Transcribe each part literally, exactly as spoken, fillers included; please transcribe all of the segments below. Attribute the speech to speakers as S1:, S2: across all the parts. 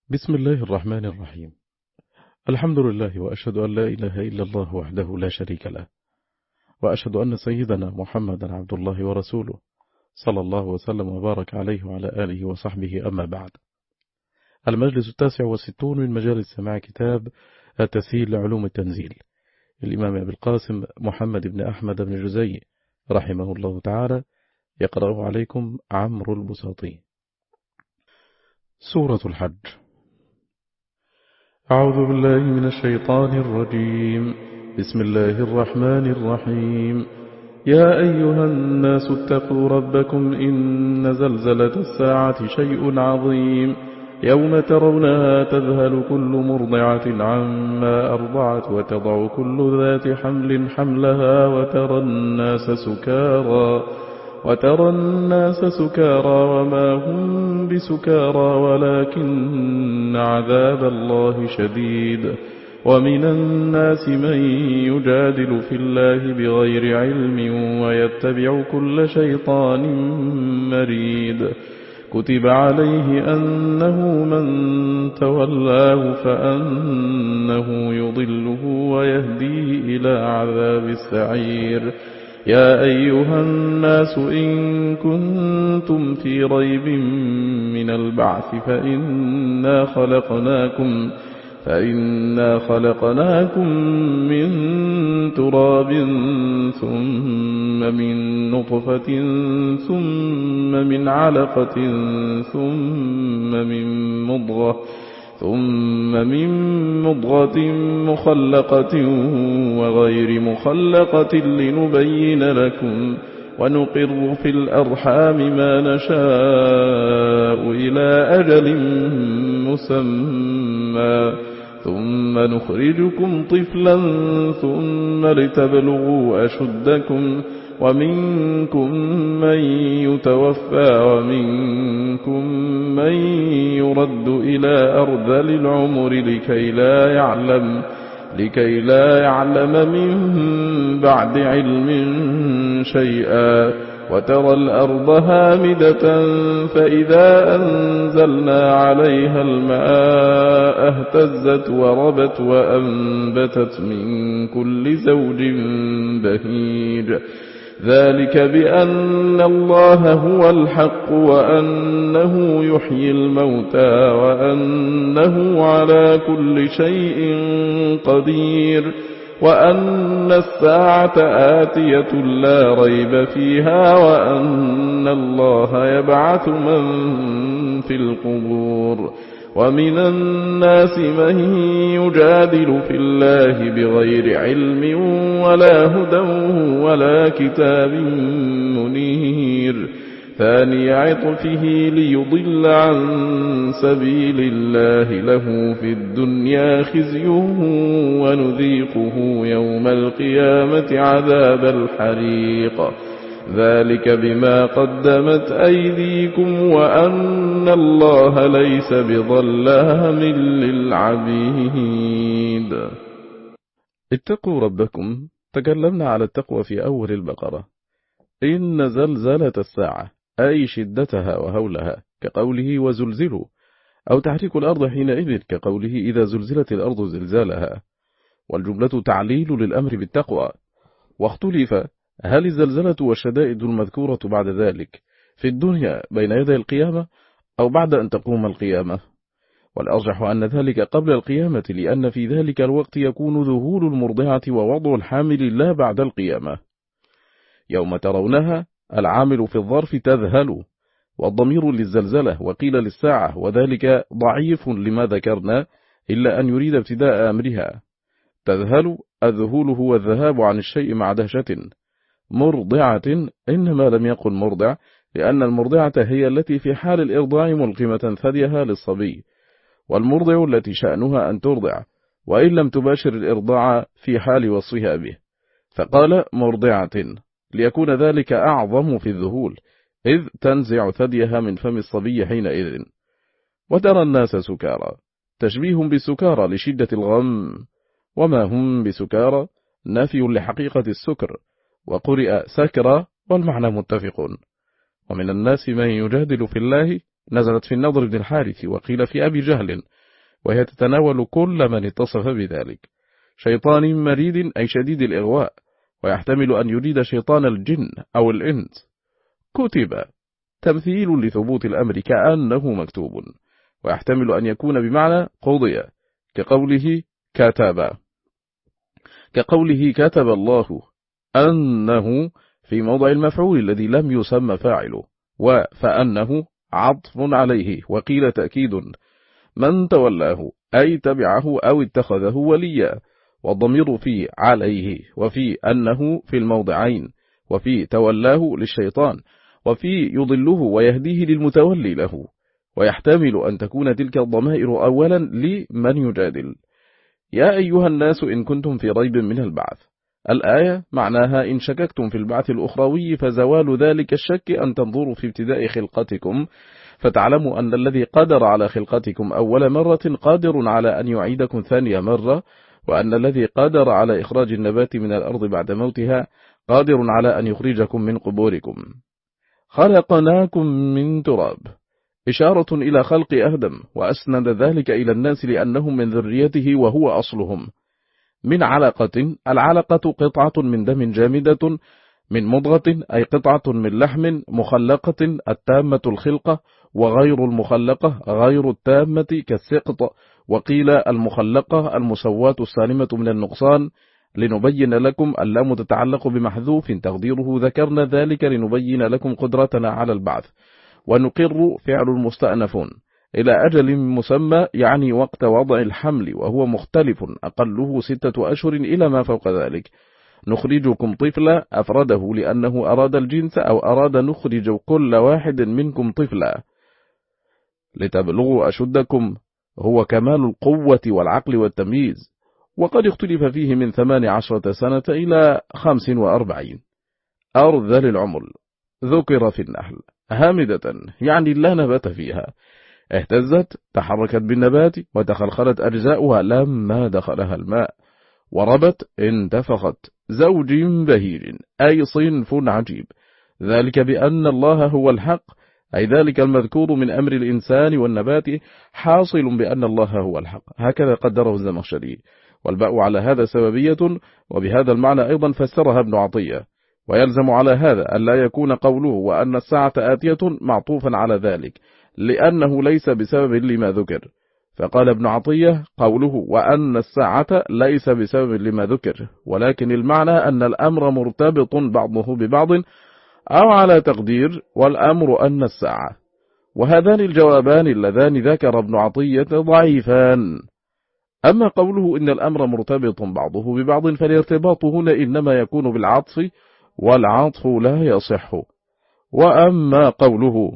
S1: بسم الله الرحمن الرحيم. الحمد لله، وأشهد أن لا إله إلا الله وحده لا شريك له، وأشهد أن سيدنا محمدا عبد الله ورسوله، صلى الله وسلم وبارك عليه وعلى آله وصحبه. أما بعد، المجلس التاسع والستون من مجالس سماع كتاب التسهيل لعلوم التنزيل، الإمام أبي القاسم محمد بن أحمد بن جزي رحمه الله تعالى، يقرأه عليكم عمرو البساطي. سورة الحج. أعوذ بالله من الشيطان الرجيم. بسم الله الرحمن الرحيم. يا أيها الناس اتقوا ربكم إن زلزلة الساعة شيء عظيم، يوم ترونها تذهل كل مرضعة عما أرضعت وتضع كل ذات حمل حملها وترى الناس سكارى وترى الناس سكارى وما هم بسكارى ولكن عذاب الله شديد. ومن الناس من يجادل في الله بغير علم ويتبع كل شيطان مريد. كتب عليه أنه من تولاه فأنه يضله ويهديه إلى عذاب السعير. يا أيها الناس إن كنتم في ريب من البعث فإنا خلقناكم فإنا خلقناكم من تراب ثم من نطفة ثم من علقة ثم من مضغة ثم من مضغة مخلقة وغير مخلقة لنبين لكم ونقر في الأرحام ما نشاء إلى أجل مسمى ثم نخرجكم طفلا ثم لتبلغوا أشدكم ومنكم من يتوفى ومنكم من يرد إلى أرذل العمر لكي لا يعلم لكي لا يعلم من بعد علم شيئا. وترى الأرض هامدة فإذا أنزلنا عليها الماء اهتزت وربت وأنبتت من كل زوج بهيج. ذلك بأن الله هو الحق وأنه يحيي الموتى وأنه على كل شيء قدير وأن الساعة آتية لا ريب فيها وأن الله يبعث من في القبور. ومن الناس من يجادل في الله بغير علم ولا هدى ولا كتاب منير. ثاني عطفه ليضل عن سبيل الله له في الدنيا خزي ونذيقه يوم القيامة عذاب الحريق. ذلك بما قدمت أيديكم وأن الله ليس بظلام للعبيد. اتقوا ربكم. تكلمنا على التقوى في أول البقرة. إن زلزلة الساعة أي شدتها وهولها كقوله وزلزلوا، أو تحريك الأرض حينئذ كقوله إذا زلزلت الأرض زلزالها، والجملة تعليل للأمر بالتقوى. واختلف هل الزلزلة والشدائد المذكورة بعد ذلك في الدنيا بين يدي القيامة أو بعد أن تقوم القيامة، والأرجح أن ذلك قبل القيامة، لأن في ذلك الوقت يكون ذهول المرضعة ووضع الحامل لا بعد القيامة. يوم ترونها العامل في الظرف تذهل، والضمير للزلزلة وقيل للساعة، وذلك ضعيف لما ذكرنا إلا أن يريد ابتداء أمرها. تذهل الذهول هو الذهاب عن الشيء مع دهشة. مرضعة إنما لم يقل مرضع، لأن المرضعة هي التي في حال الإرضاع ملقمة ثديها للصبي، والمرضع التي شأنها أن ترضع وإن لم تباشر الإرضاع في حال وصفها به، فقال مرضعة ليكون ذلك أعظم في الذهول، إذ تنزع ثديها من فم الصبي حينئذ. وترى الناس سكارى تشبيه بالسكارى لشدة الغم، وما هم بسكارى نفي لحقيقة السكر، وقرئ سكرى والمعنى متفق. ومن الناس من يجادل في الله نزلت في النضر بن الحارث، وقيل في أبي جهل، وهي تتناول كل من اتصف بذلك. شيطان مريد أي شديد الإغواء، ويحتمل أن يريد شيطان الجن أو الإنس. كتب تمثيل لثبوت الأمر كأنه مكتوب، ويحتمل أن يكون بمعنى قضي، كقوله كتب كقوله كتب الله أنه في موضع المفعول الذي لم يسمى فاعله، وفأنه عطف عليه، وقيل تأكيد من تولاه أي تبعه أو اتخذه وليا، والضمير في عليه وفي أنه في الموضعين، وفي تولاه للشيطان، وفي يضله ويهديه للمتولي له. ويحتمل أن تكون تلك الضمائر أولا لمن يجادل. يا أيها الناس إن كنتم في ريب من البعث. الآية معناها إن شككتم في البعث الأخروي، فزوال ذلك الشك أن تنظروا في ابتداء خلقتكم، فتعلموا أن الذي قدر على خلقتكم أول مرة قادر على أن يعيدكم ثانية مرة، وأن الذي قدر على إخراج النبات من الأرض بعد موتها قادر على أن يخرجكم من قبوركم. خلقناكم من تراب، إشارة إلى خلق آدم، وأسند ذلك إلى الناس لأنهم من ذريته وهو أصلهم. من علقة، العلقة قطعة من دم جامدة، من مضغة أي قطعة من لحم، مخلقة التامة الخلقة، وغير المخلقة غير التامة كالسقط، وقيل المخلقة المسواة السالمة من النقصان. لنبين لكم اللام تتعلق بمحذوف تقديره ذكرنا ذلك لنبين لكم قدرتنا على البعث. ونقر فعل المستأنفون إلى أجل مسمى، يعني وقت وضع الحمل، وهو مختلف أقله ستة أشهر إلى ما فوق ذلك. نخرجكم طفلا أفرده لأنه أراد الجنس، أو أراد نخرج كل واحد منكم طفلا. لتبلغوا أشدكم، هو كمال القوة والعقل والتمييز، وقد اختلف فيه من ثمان عشرة سنة إلى خمس وأربعين. أرذل العمر ذكر في النحل هامدة، يعني لا نبات فيها، اهتزت تحركت بالنبات وتخلخلت أجزاؤها لما دخلها الماء، وربت انتفخت، زوج بهيج أي صنف عجيب، ذلك بأن الله هو الحق، أي ذلك المذكور من أمر الإنسان والنبات حاصل بأن الله هو الحق، هكذا قدره الزمخشري. والباء على هذا سببية، وبهذا المعنى أيضا فسرها ابن عطية. ويلزم على هذا أن لا يكون قوله وأن الساعة آتية معطوفا على ذلك، لأنه ليس بسبب لما ذكر. فقال ابن عطية قوله وأن الساعة ليس بسبب لما ذكر، ولكن المعنى أن الأمر مرتبط بعضه ببعض، أو على تقدير والأمر أن الساعة. وهذان الجوابان اللذان ذكر ابن عطية ضعيفان. أما قوله إن الأمر مرتبط بعضه ببعض، فالارتباط هنا إنما يكون بالعطف، والعطف لا يصح. وأما قوله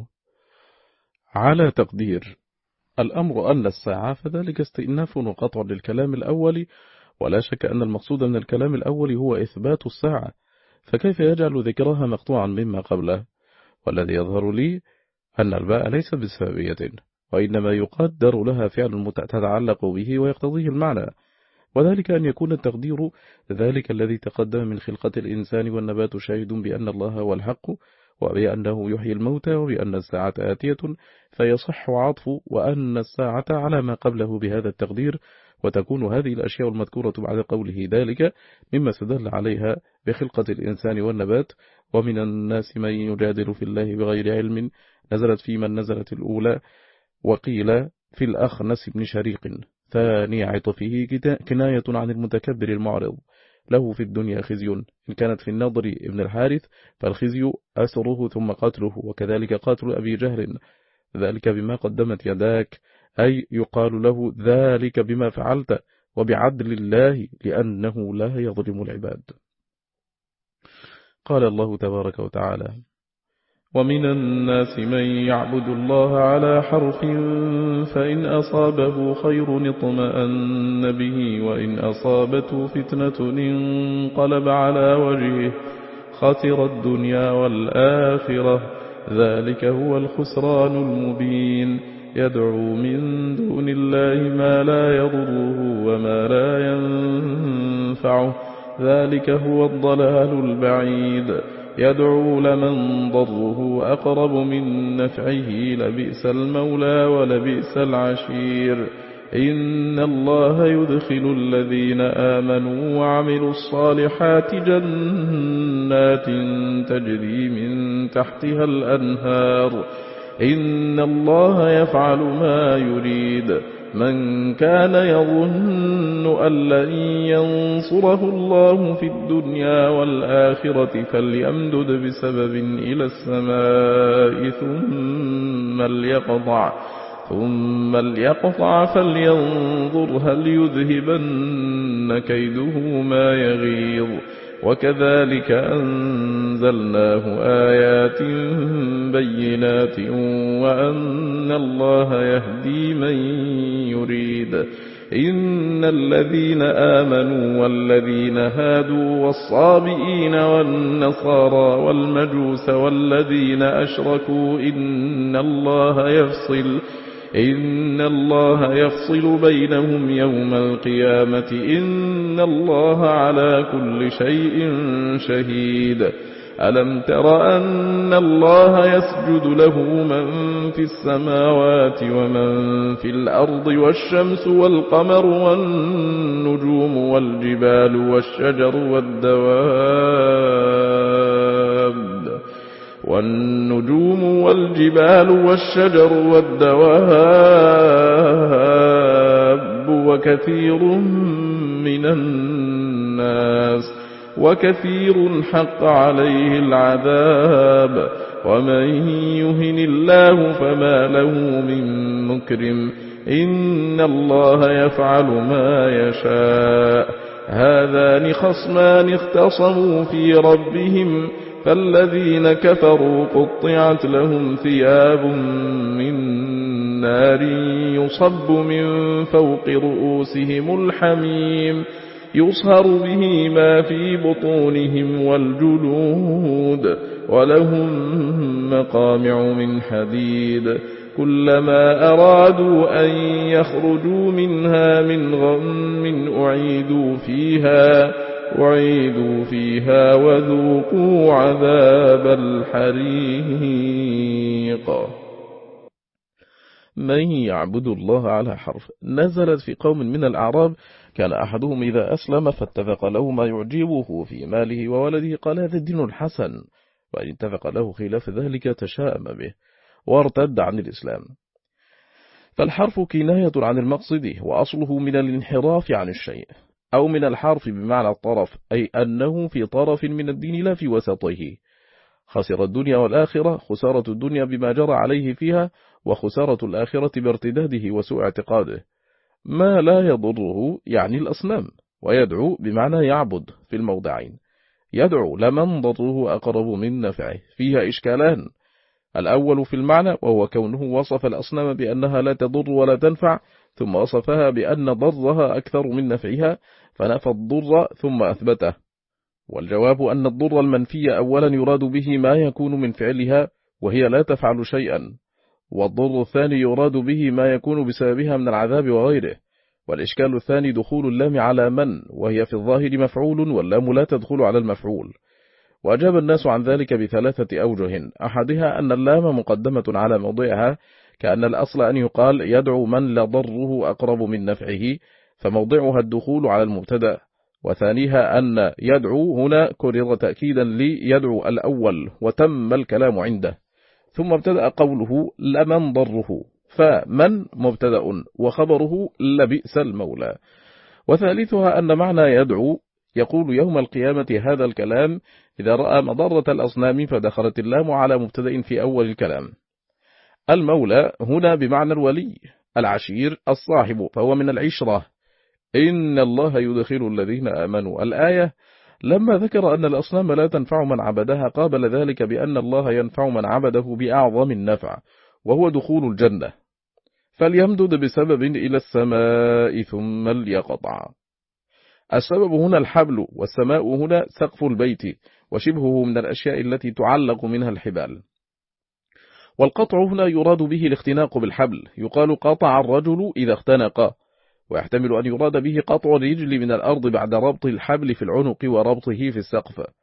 S1: على تقدير الأمر أن الساعة، فذلك استئناف وقطع للكلام الأول، ولا شك أن المقصود من الكلام الأول هو إثبات الساعة، فكيف يجعل ذكرها مقطوعا مما قبله؟ والذي يظهر لي أن الباء ليس بسببية، وإنما يقدر لها فعل تتعلق به ويقتضيه المعنى، وذلك أن يكون التقدير ذلك الذي تقدم من خلقة الإنسان والنبات شاهد بأن الله هو الحق، وبأنه يحيي الموتى، وبأن الساعة آتية، فيصح عطف وأن الساعة على ما قبله بهذا التقدير، وتكون هذه الأشياء المذكورة بعد قوله ذلك مما استدل عليها بخلقة الإنسان والنبات. ومن الناس من يجادل في الله بغير علم، نزلت في من نزلت الأولى، وقيل في الأخنس بن شريق ثاني عطفه كناية عن المتكبر المعرض، له في الدنيا خزي. إن كانت في النضر ابن الحارث فالخزي أسره ثم قتله، وكذلك قاتل أبي جهل، ذلك بما قدمت يداك، أي يقال له ذلك بما فعلت، وبعدل الله لأنه لا يظلم العباد. قال الله تبارك وتعالى ومن الناس من يعبد الله على حرف، فإن أصابه خير اطمأن به، وإن أصابته فتنة انقلب على وجهه، خسر الدنيا والآخرة، ذلك هو الخسران المبين. يدعو من دون الله ما لا يضره وما لا ينفعه، ذلك هو الضلال البعيد. يدعو لمن ضره أقرب من نفعه لبئس المولى ولبئس العشير إن الله يدخل الذين آمنوا وعملوا الصالحات جنات تجري من تحتها الأنهار إن الله يفعل ما يريد من كان يظن أن لن ينصره الله في الدنيا والآخرة فليمدد بسبب إلى السماء ثم ليقطع ثم ليقطع فلينظر هل يذهبن كيده ما يغيظ وكذلك أنزلناه آيات بينات وأن الله يهدي من يريد إن الذين آمنوا والذين هادوا والصابئين والنصارى والمجوس والذين أشركوا إن الله يفصل إن الله يفصل بينهم يوم القيامة إن الله على كل شيء شهيد ألم تر أن الله يسجد له من في السماوات ومن في الأرض والشمس والقمر والنجوم والجبال والشجر والدواب والنجوم والجبال والشجر والدواب وكثير من الناس وكثير حق عليه العذاب ومن يهن الله فما له من مكرم إن الله يفعل ما يشاء هذان خصمان اختصموا في ربهم فالذين كفروا قطعت لهم ثياب من نار يصب من فوق رؤوسهم الحميم يصهر به ما في بطونهم والجلود ولهم مقامع من حديد كلما أرادوا أن يخرجوا منها من غم أعيدوا فيها وعيدوا فيها وذوقوا عذاب الحريق. من يعبد الله على حرف. نزلت في قوم من الأعراب كان أحدهم إذا أسلم فاتفق له ما يعجبه في ماله وولده قال هذا الدين الحسن، وإن اتفق له خلاف ذلك تشاءم به وارتد عن الإسلام. فالحرف كناية عن المقصد وأصله من الانحراف عن الشيء أو من الحرف بمعنى الطرف، أي أنه في طرف من الدين لا في وسطه. خسر الدنيا والآخرة، خسارة الدنيا بما جرى عليه فيها، وخسارة الآخرة بارتداده وسوء اعتقاده. ما لا يضره يعني الأصنام، ويدعو بمعنى يعبد في الموضعين. يدعو لمن ضره أقرب من نفعه فيها إشكالان، الأول في المعنى وهو كونه وصف الأصنام بأنها لا تضر ولا تنفع ثم وصفها بأن ضرها أكثر من نفعها فنفى الضر ثم أثبته. والجواب أن الضر المنفي أولا يراد به ما يكون من فعلها وهي لا تفعل شيئا، والضر الثاني يراد به ما يكون بسببها من العذاب وغيره. والإشكال الثاني دخول اللام على من، وهي في الظاهر مفعول واللام لا تدخل على المفعول. وأجاب الناس عن ذلك بثلاثة أوجه، أحدها أن اللام مقدمة على موضعها كأن الأصل أن يقال يدعو من لضره أقرب من نفعه، فموضعها الدخول على المبتدأ. وثانيها أن يدعو هنا كرر تأكيدا ليدعو الأول وتم الكلام عنده، ثم ابتدأ قوله لمن ضره، فمن مبتدأ وخبره لبئس المولى. وثالثها أن معنى يدعو يقول يوم القيامة هذا الكلام إذا رأى مضرة الأصنام فدخلت اللام على مبتدأ في أول الكلام. المولى هنا بمعنى الولي، العشير الصاحب، فهو من العشرة. إن الله يدخل الذين آمنوا. الآية لما ذكر أن الأصنام لا تنفع من عبدها قابل ذلك بأن الله ينفع من عبده بأعظم النفع وهو دخول الجنة، فليمدد بسبب إلى السماء ثم ليقطع. السبب هنا الحبل، والسماء هنا سقف البيت وشبهه من الأشياء التي تعلق منها الحبال. والقطع هنا يراد به الاختناق بالحبل، يقال قطع الرجل إذا اختنق، ويحتمل أن يراد به قطع الرجل من الأرض بعد ربط الحبل في العنق وربطه في السقف.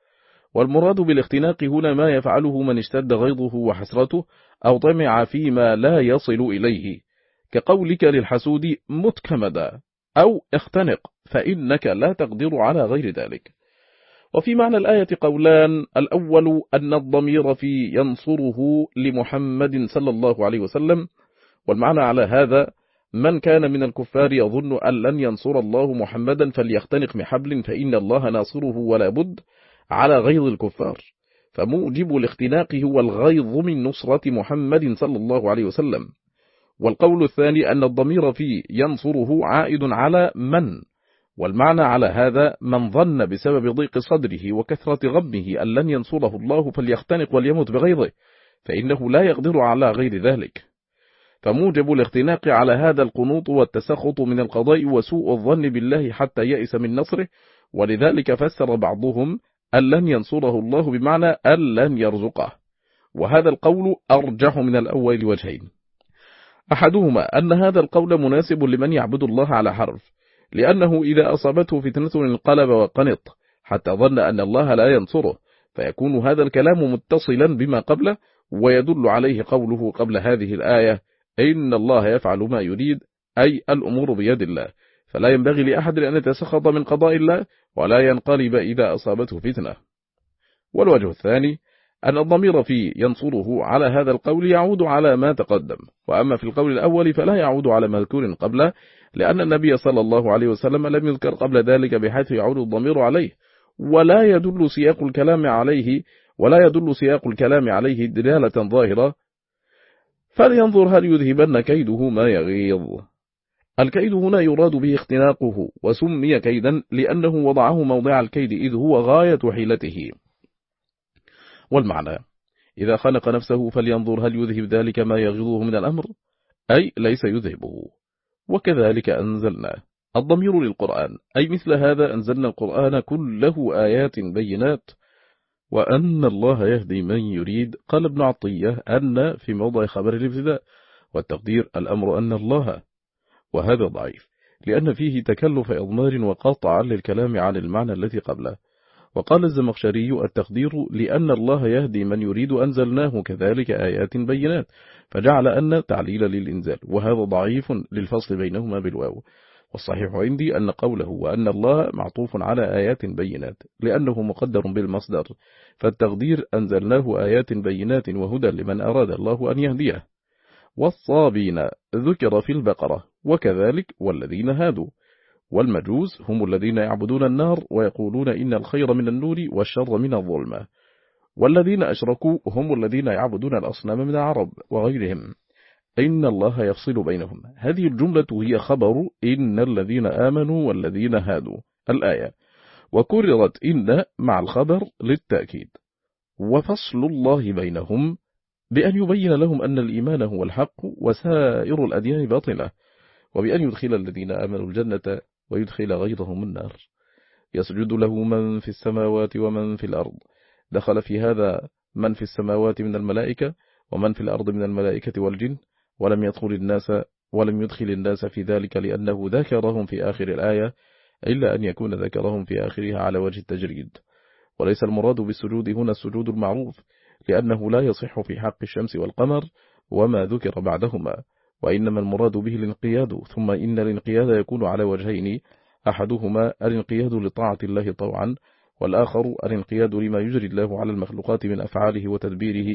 S1: والمراد بالاختناق هنا ما يفعله من اشتد غيظه وحسرته أو طمع فيما لا يصل إليه، كقولك للحسود مت كمدا أو اختنق فإنك لا تقدر على غير ذلك. وفي معنى الآية قولان: الأول أن الضمير في ينصره لمحمد صلى الله عليه وسلم، والمعنى على هذا من كان من الكفار يظن أن لن ينصر الله محمدا فليختنق بحبل فإن الله ناصره ولا بد، على غيظ الكفار، فموجب الاختناق هو الغيظ من نصرة محمد صلى الله عليه وسلم. والقول الثاني أن الضمير في ينصره عائد على من، والمعنى على هذا من ظن بسبب ضيق صدره وكثرة غمه أن لن ينصره الله فليختنق وليمت بغيظه، فإنه لا يقدر على غير ذلك. فموجب الاختناق على هذا القنوط والتسخط من القضاء وسوء الظن بالله حتى يئس من نصره، ولذلك فسر بعضهم أن لن ينصره الله بمعنى أن لن يرزقه، وهذا القول أرجح من الأول وجهين: أحدهما أن هذا القول مناسب لمن يعبد الله على حرف، لأنه إذا أصابته فتنة انقلب وقنط حتى ظن أن الله لا ينصره، فيكون هذا الكلام متصلا بما قبله، ويدل عليه قوله قبل هذه الآية: إن الله يفعل ما يريد، أي الأمور بيد الله، فلا ينبغي لأحد أن يتسخط من قضاء الله ولا ينقلب إذا أصابته فتنة. والوجه الثاني أن الضمير في ينصره على هذا القول يعود على ما تقدم، وأما في القول الأول فلا يعود على مذكور قبله، لأن النبي صلى الله عليه وسلم لم يذكر قبل ذلك بحيث يعود الضمير عليه، ولا يدل سياق الكلام عليه ولا يدل سياق الكلام عليه دلالة ظاهرة، فلينظر هل يذهبن كيده ما يغيظ. الكيد هنا يراد به اختناقه، وسمي كيدا لأنه وضعه موضع الكيد إذ هو غاية حيلته. والمعنى: إذا خنق نفسه فلينظر هل يذهب ذلك ما يغيظه من الأمر، أي ليس يذهبه. وكذلك أنزلنا الضمير للقرآن، أي مثل هذا أنزلنا القرآن كله آيات بينات، وأن الله يهدي من يريد. قال ابن عطية أن في موضع خبر الابتداء، والتقدير الأمر أن الله، وهذا ضعيف لأن فيه تكلف إضمار وقاطع للكلام عن المعنى الذي قبله. وقال الزمخشري التقدير لأن الله يهدي من يريد أنزلناه كذلك آيات بينات، فجعل أن تعليل للإنزال، وهذا ضعيف للفصل بينهما بالواو. والصحيح عندي أن قوله وأن الله معطوف على آيات بينات لأنه مقدر بالمصدر، فالتقدير أنزلناه آيات بينات وهدى لمن أراد الله أن يهديه. والصابين ذكر في البقرة، وكذلك والذين هادوا. والمجوس هم الذين يعبدون النار ويقولون إن الخير من النور والشر من الظلمة. والذين أشركوا هم الذين يعبدون الأصنام من العرب وغيرهم. إن الله يفصل بينهم. هذه الجملة هي خبر إن الذين آمنوا والذين هادوا الآية، وكررت إن مع الخبر للتأكيد. وفصل الله بينهم بأن يبين لهم أن الإيمان هو الحق وسائر الأديان باطلة، وبأن يدخل الذين آمنوا الجنة ويدخل غيرهم النار. يسجد له من في السماوات ومن في الأرض. دخل في هذا من في السماوات من الملائكة ومن في الأرض من الملائكة والجن، ولم يدخل الناس ولم يدخل الناس في ذلك لأنه ذكرهم في آخر الآية، إلا أن يكون ذكرهم في آخرها على وجه التجريد. وليس المراد بالسجود هنا السجود المعروف، لأنه لا يصح في حق الشمس والقمر وما ذكر بعدهما، وإنما المراد به الانقياد. ثم إن الانقياد يكون على وجهين: أحدهما الانقياد لطاعة الله طوعا، والآخر الانقياد لما يجري الله على المخلوقات من أفعاله وتدبيره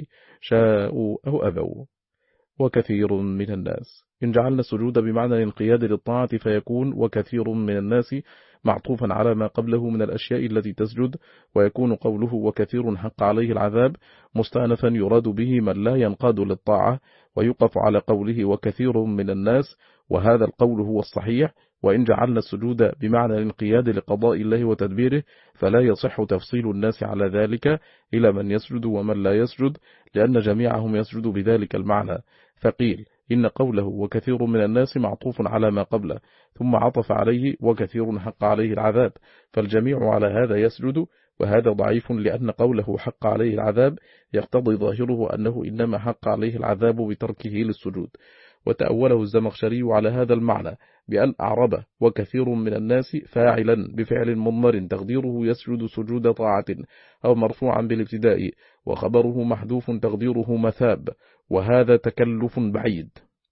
S1: شاءوا أو أبوا. وكثير من الناس، إن جعلنا السجود بمعنى الانقياد للطاعة فيكون وكثير من الناس معطوفا على ما قبله من الأشياء التي تسجد، ويكون قوله وكثير حق عليه العذاب مستأنفا يراد به من لا ينقاد للطاعة، ويقف على قوله وكثير من الناس، وهذا القول هو الصحيح. وإن جعلنا السجود بمعنى الانقياد لقضاء الله وتدبيره فلا يصح تفصيل الناس على ذلك إلى من يسجد ومن لا يسجد، لأن جميعهم يسجد بذلك المعنى. فقيل إن قوله وكثير من الناس معطوف على ما قبله، ثم عطف عليه وكثير حق عليه العذاب، فالجميع على هذا يسجد، وهذا ضعيف لأن قوله حق عليه العذاب يقتضي ظاهره أنه إنما حق عليه العذاب بتركه للسجود، وتأوله الزمخشري على هذا المعنى بأن أعرب وكثير من الناس فاعلا بفعل مضمر تقديره يسجد سجود طاعة أو مرفوعا بالابتداء وخبره محذوف تقديره مثاب، وهذا تكلف بعيد.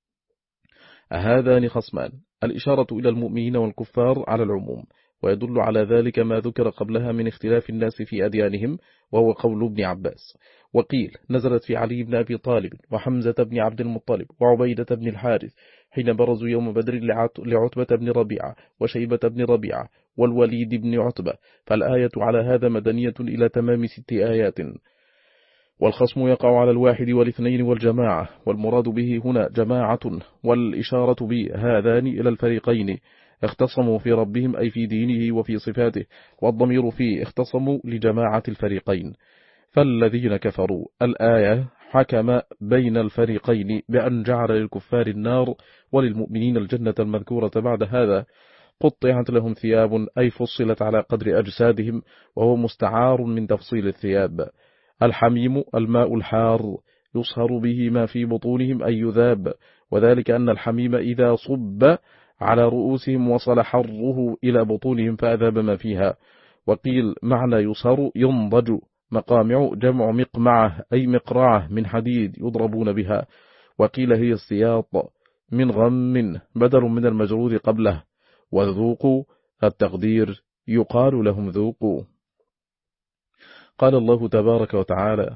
S1: هذان خصمان، الإشارة إلى المؤمنين والكفار على العموم، ويدل على ذلك ما ذكر قبلها من اختلاف الناس في أديانهم، وهو قول ابن عباس. وقيل نزلت في علي بن أبي طالب وحمزة بن عبد المطلب وعبيدة بن الحارث حين برزوا يوم بدر لعتبة بن ربيعة وشيبة بن ربيعة والوليد بن عتبة، فالآية على هذا مدنية إلى تمام ست آيات. والخصم يقع على الواحد والاثنين والجماعة، والمراد به هنا جماعة، والإشارة بهذان إلى الفريقين اختصموا في ربهم أي في دينه وفي صفاته، والضمير فيه اختصموا لجماعة الفريقين. فالذين كفروا الآية حكم بين الفريقين بأن جعل للكفار النار وللمؤمنين الجنة المذكورة بعد هذا. قطعت لهم ثياب أي فصلت على قدر أجسادهم، وهو مستعار من تفصيل الثياب. الحميم الماء الحار يصهر به ما في بطونهم أي يذاب، وذلك أن الحميم إذا صب على رؤوسهم وصل حره إلى بطونهم فأذاب ما فيها. وقيل معنى يصهر ينضج، مقامع جمع مقمعة أي مقرعة من حديد يضربون بها. وقيل هي السياط من غم بدل من المجرود قبله. وذوقوا التقدير يقال لهم ذوقوا. قال الله تبارك وتعالى: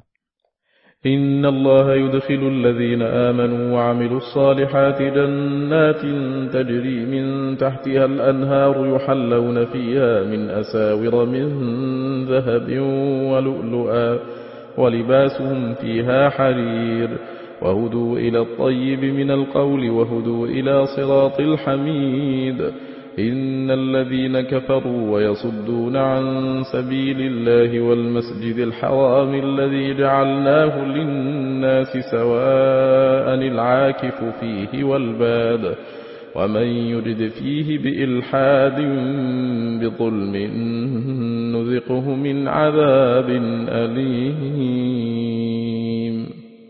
S1: إن الله يدخل الذين آمنوا وعملوا الصالحات جنات تجري من تحتها الأنهار يحلون فيها من أساور من ذهب ولؤلؤا ولباسهم فيها حرير وهدوا إلى الطيب من القول وهدوا إلى صراط الحميد. إن الذين كفروا ويصدون عن سبيل الله والمسجد الحرام الذي جعلناه للناس سواء العاكف فيه والباد ومن يرد فيه بإلحاد بظلم نذقه من عذاب أليم.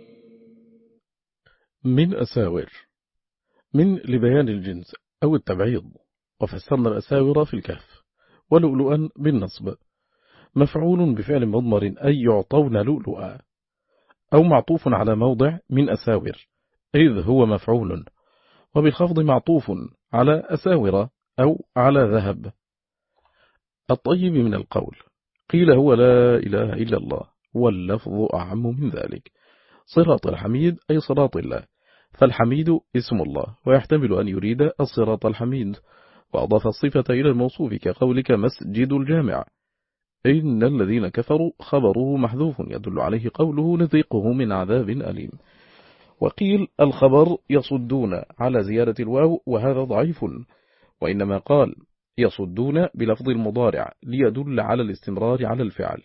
S1: من أساور من لبيان الجنس أو التبعيض، وفسرنا الأساور في الكهف. ولؤلؤا بالنصب مفعول بفعل مضمر أي يعطون لؤلؤا، أو معطوف على موضع من أساور إذ هو مفعول، وبالخفض معطوف على أساور أو على ذهب. الطيب من القول قيل هو لا إله إلا الله، واللفظ أعم من ذلك. صراط الحميد أي صراط الله، فالحميد اسم الله ويحتمل أن يريد الصراط الحميد، وأضاف الصفة إلى الموصوف كقولك مسجد الجامع. إن الذين كفروا خبره محذوف يدل عليه قوله نذيقه من عذاب أليم. وقيل الخبر يصدون على زيادة الواو، وهذا ضعيف، وإنما قال يصدون بلفظ المضارع ليدل على الاستمرار على الفعل.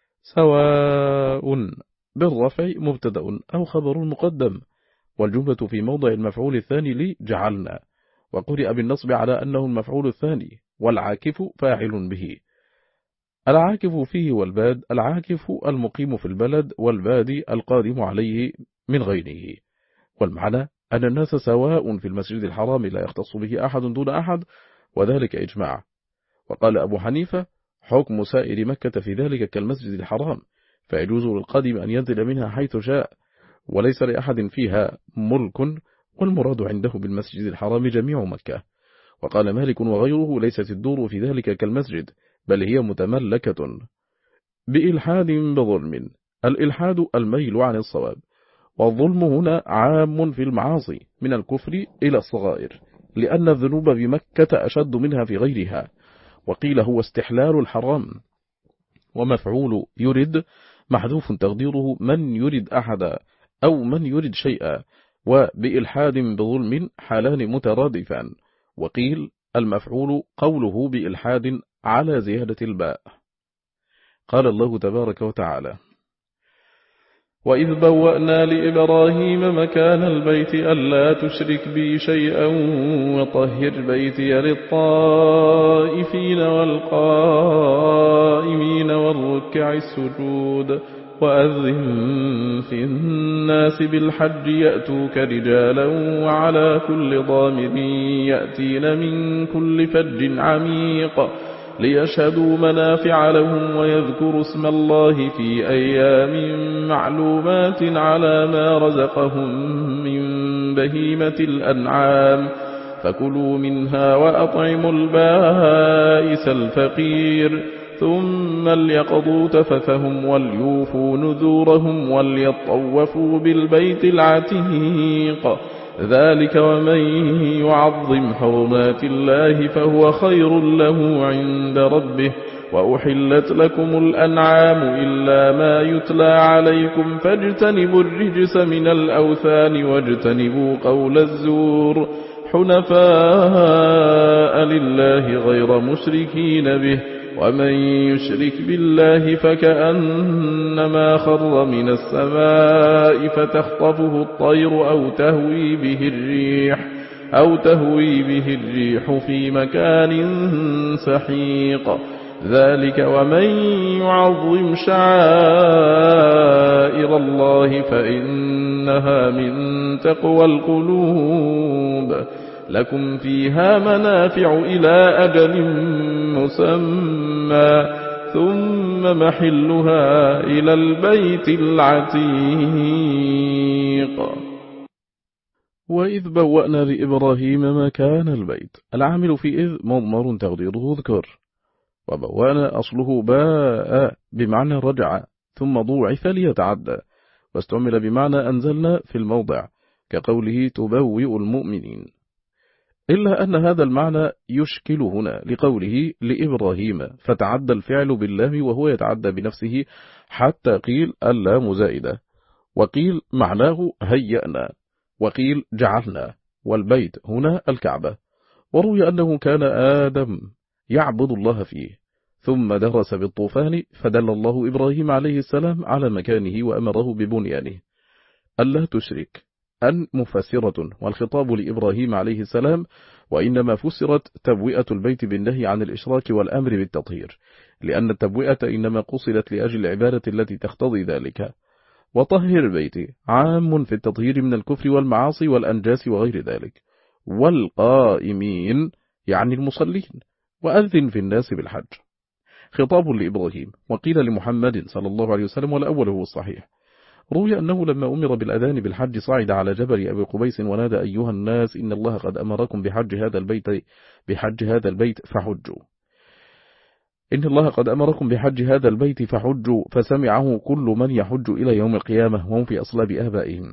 S1: سواء بالرفع مبتدأ أو خبر مقدم، والجملة في موضع المفعول الثاني لجعلنا، وقرئ بالنصب على أنه المفعول الثاني، والعاكف فاعل به. العاكف فيه والباد، العاكف المقيم في البلد، والباد القادم عليه من غيره. والمعنى أن الناس سواء في المسجد الحرام لا يختص به أحد دون أحد، وذلك إجماع. وقال أبو حنيفة حكم سائر مكة في ذلك كالمسجد الحرام، فيجوز للقادم أن ينزل منها حيث شاء، وليس لأحد فيها ملك، والمراد عنده بالمسجد الحرام جميع مكة. وقال مالك وغيره ليست الدور في ذلك كالمسجد، بل هي متملكة. بإلحاد بظلم، الإلحاد الميل عن الصواب، والظلم هنا عام في المعاصي من الكفر إلى الصغائر، لأن الذنوب بمكة أشد منها في غيرها. وقيل هو استحلال الحرام. ومفعول يرد محذوف تقديره من يرد أحدا أو من يرد شيئا، وبإلحاد بظلم حالان مترادفان. وقيل المفعول قوله بإلحاد على زيادة الباء. قال الله تبارك وتعالى: وإذ بوأنا لإبراهيم مكان البيت ألا تشرك بي شيئا وطهر بيتي للطائفين والقائمين والركع السجود وأذن في الناس بالحج يأتوك رجالا وعلى كل ضامر يأتين من كل فج عميق ليشهدوا منافع لهم ويذكروا اسم الله في أيام معلومات على ما رزقهم من بهيمة الأنعام فكلوا منها وأطعموا البائس الفقير ثم ليقضوا تفثهم وليوفوا نذورهم وليطوفوا بالبيت العتيق ذلك ومن يعظم حرمات الله فهو خير له عند ربه وأحلت لكم الأنعام إلا ما يتلى عليكم فاجتنبوا الرجس من الأوثان واجتنبوا قول الزور حنفاء لله غير مشركين به ومن يشرك بالله فكأنما خر من السماء فتخطفه الطير أو تهوي به الريح أو تهوي به الريح في مكان سحيق ذلك ومن يعظم شعائر الله فإنها من تقوى القلوب لكم فيها منافع إلى أجل مسمى ثم محلها إلى البيت العتيق. وإذ بوأنا لإبراهيم مكان البيت العامل في إذ مضمر تقديره اذكر وبوأنا أصله باء بمعنى رجع ثم ضوعف ليتعدى واستعمل بمعنى أنزلنا في الموضع كقوله تبوئ المؤمنين إلا أن هذا المعنى يشكل هنا لقوله لإبراهيم فتعدى الفعل باللام وهو يتعدى بنفسه حتى قيل اللام زائدة وقيل معناه هيأنا وقيل جعلنا والبيت هنا الكعبة وروي أنه كان آدم يعبد الله فيه ثم درس بالطوفان فدل الله إبراهيم عليه السلام على مكانه وأمره ببنيانه ألا تشرك أن مفسرة والخطاب لإبراهيم عليه السلام وإنما فسرت تبوئة البيت بالنهي عن الإشراك والأمر بالتطهير لأن التبوئة إنما قصدت لأجل العبادة التي تقتضي ذلك وطهر بيتي عام في التطهير من الكفر والمعاصي والأنجاس وغير ذلك والقائمين يعني المصلين وأذن في الناس بالحج خطاب لإبراهيم وقيل لمحمد صلى الله عليه وسلم والأول هو الصحيح روي أنه لما أمر بالأذان بالحج صعد على جبل أبي قبيس ونادى أيها الناس إن الله قد أمركم بحج هذا البيت بحج هذا البيت فحجوا إن الله قد أمركم بحج هذا البيت فحجوا فسمعه كل من يحج إلى يوم القيامة وهم في أصلاب آبائهم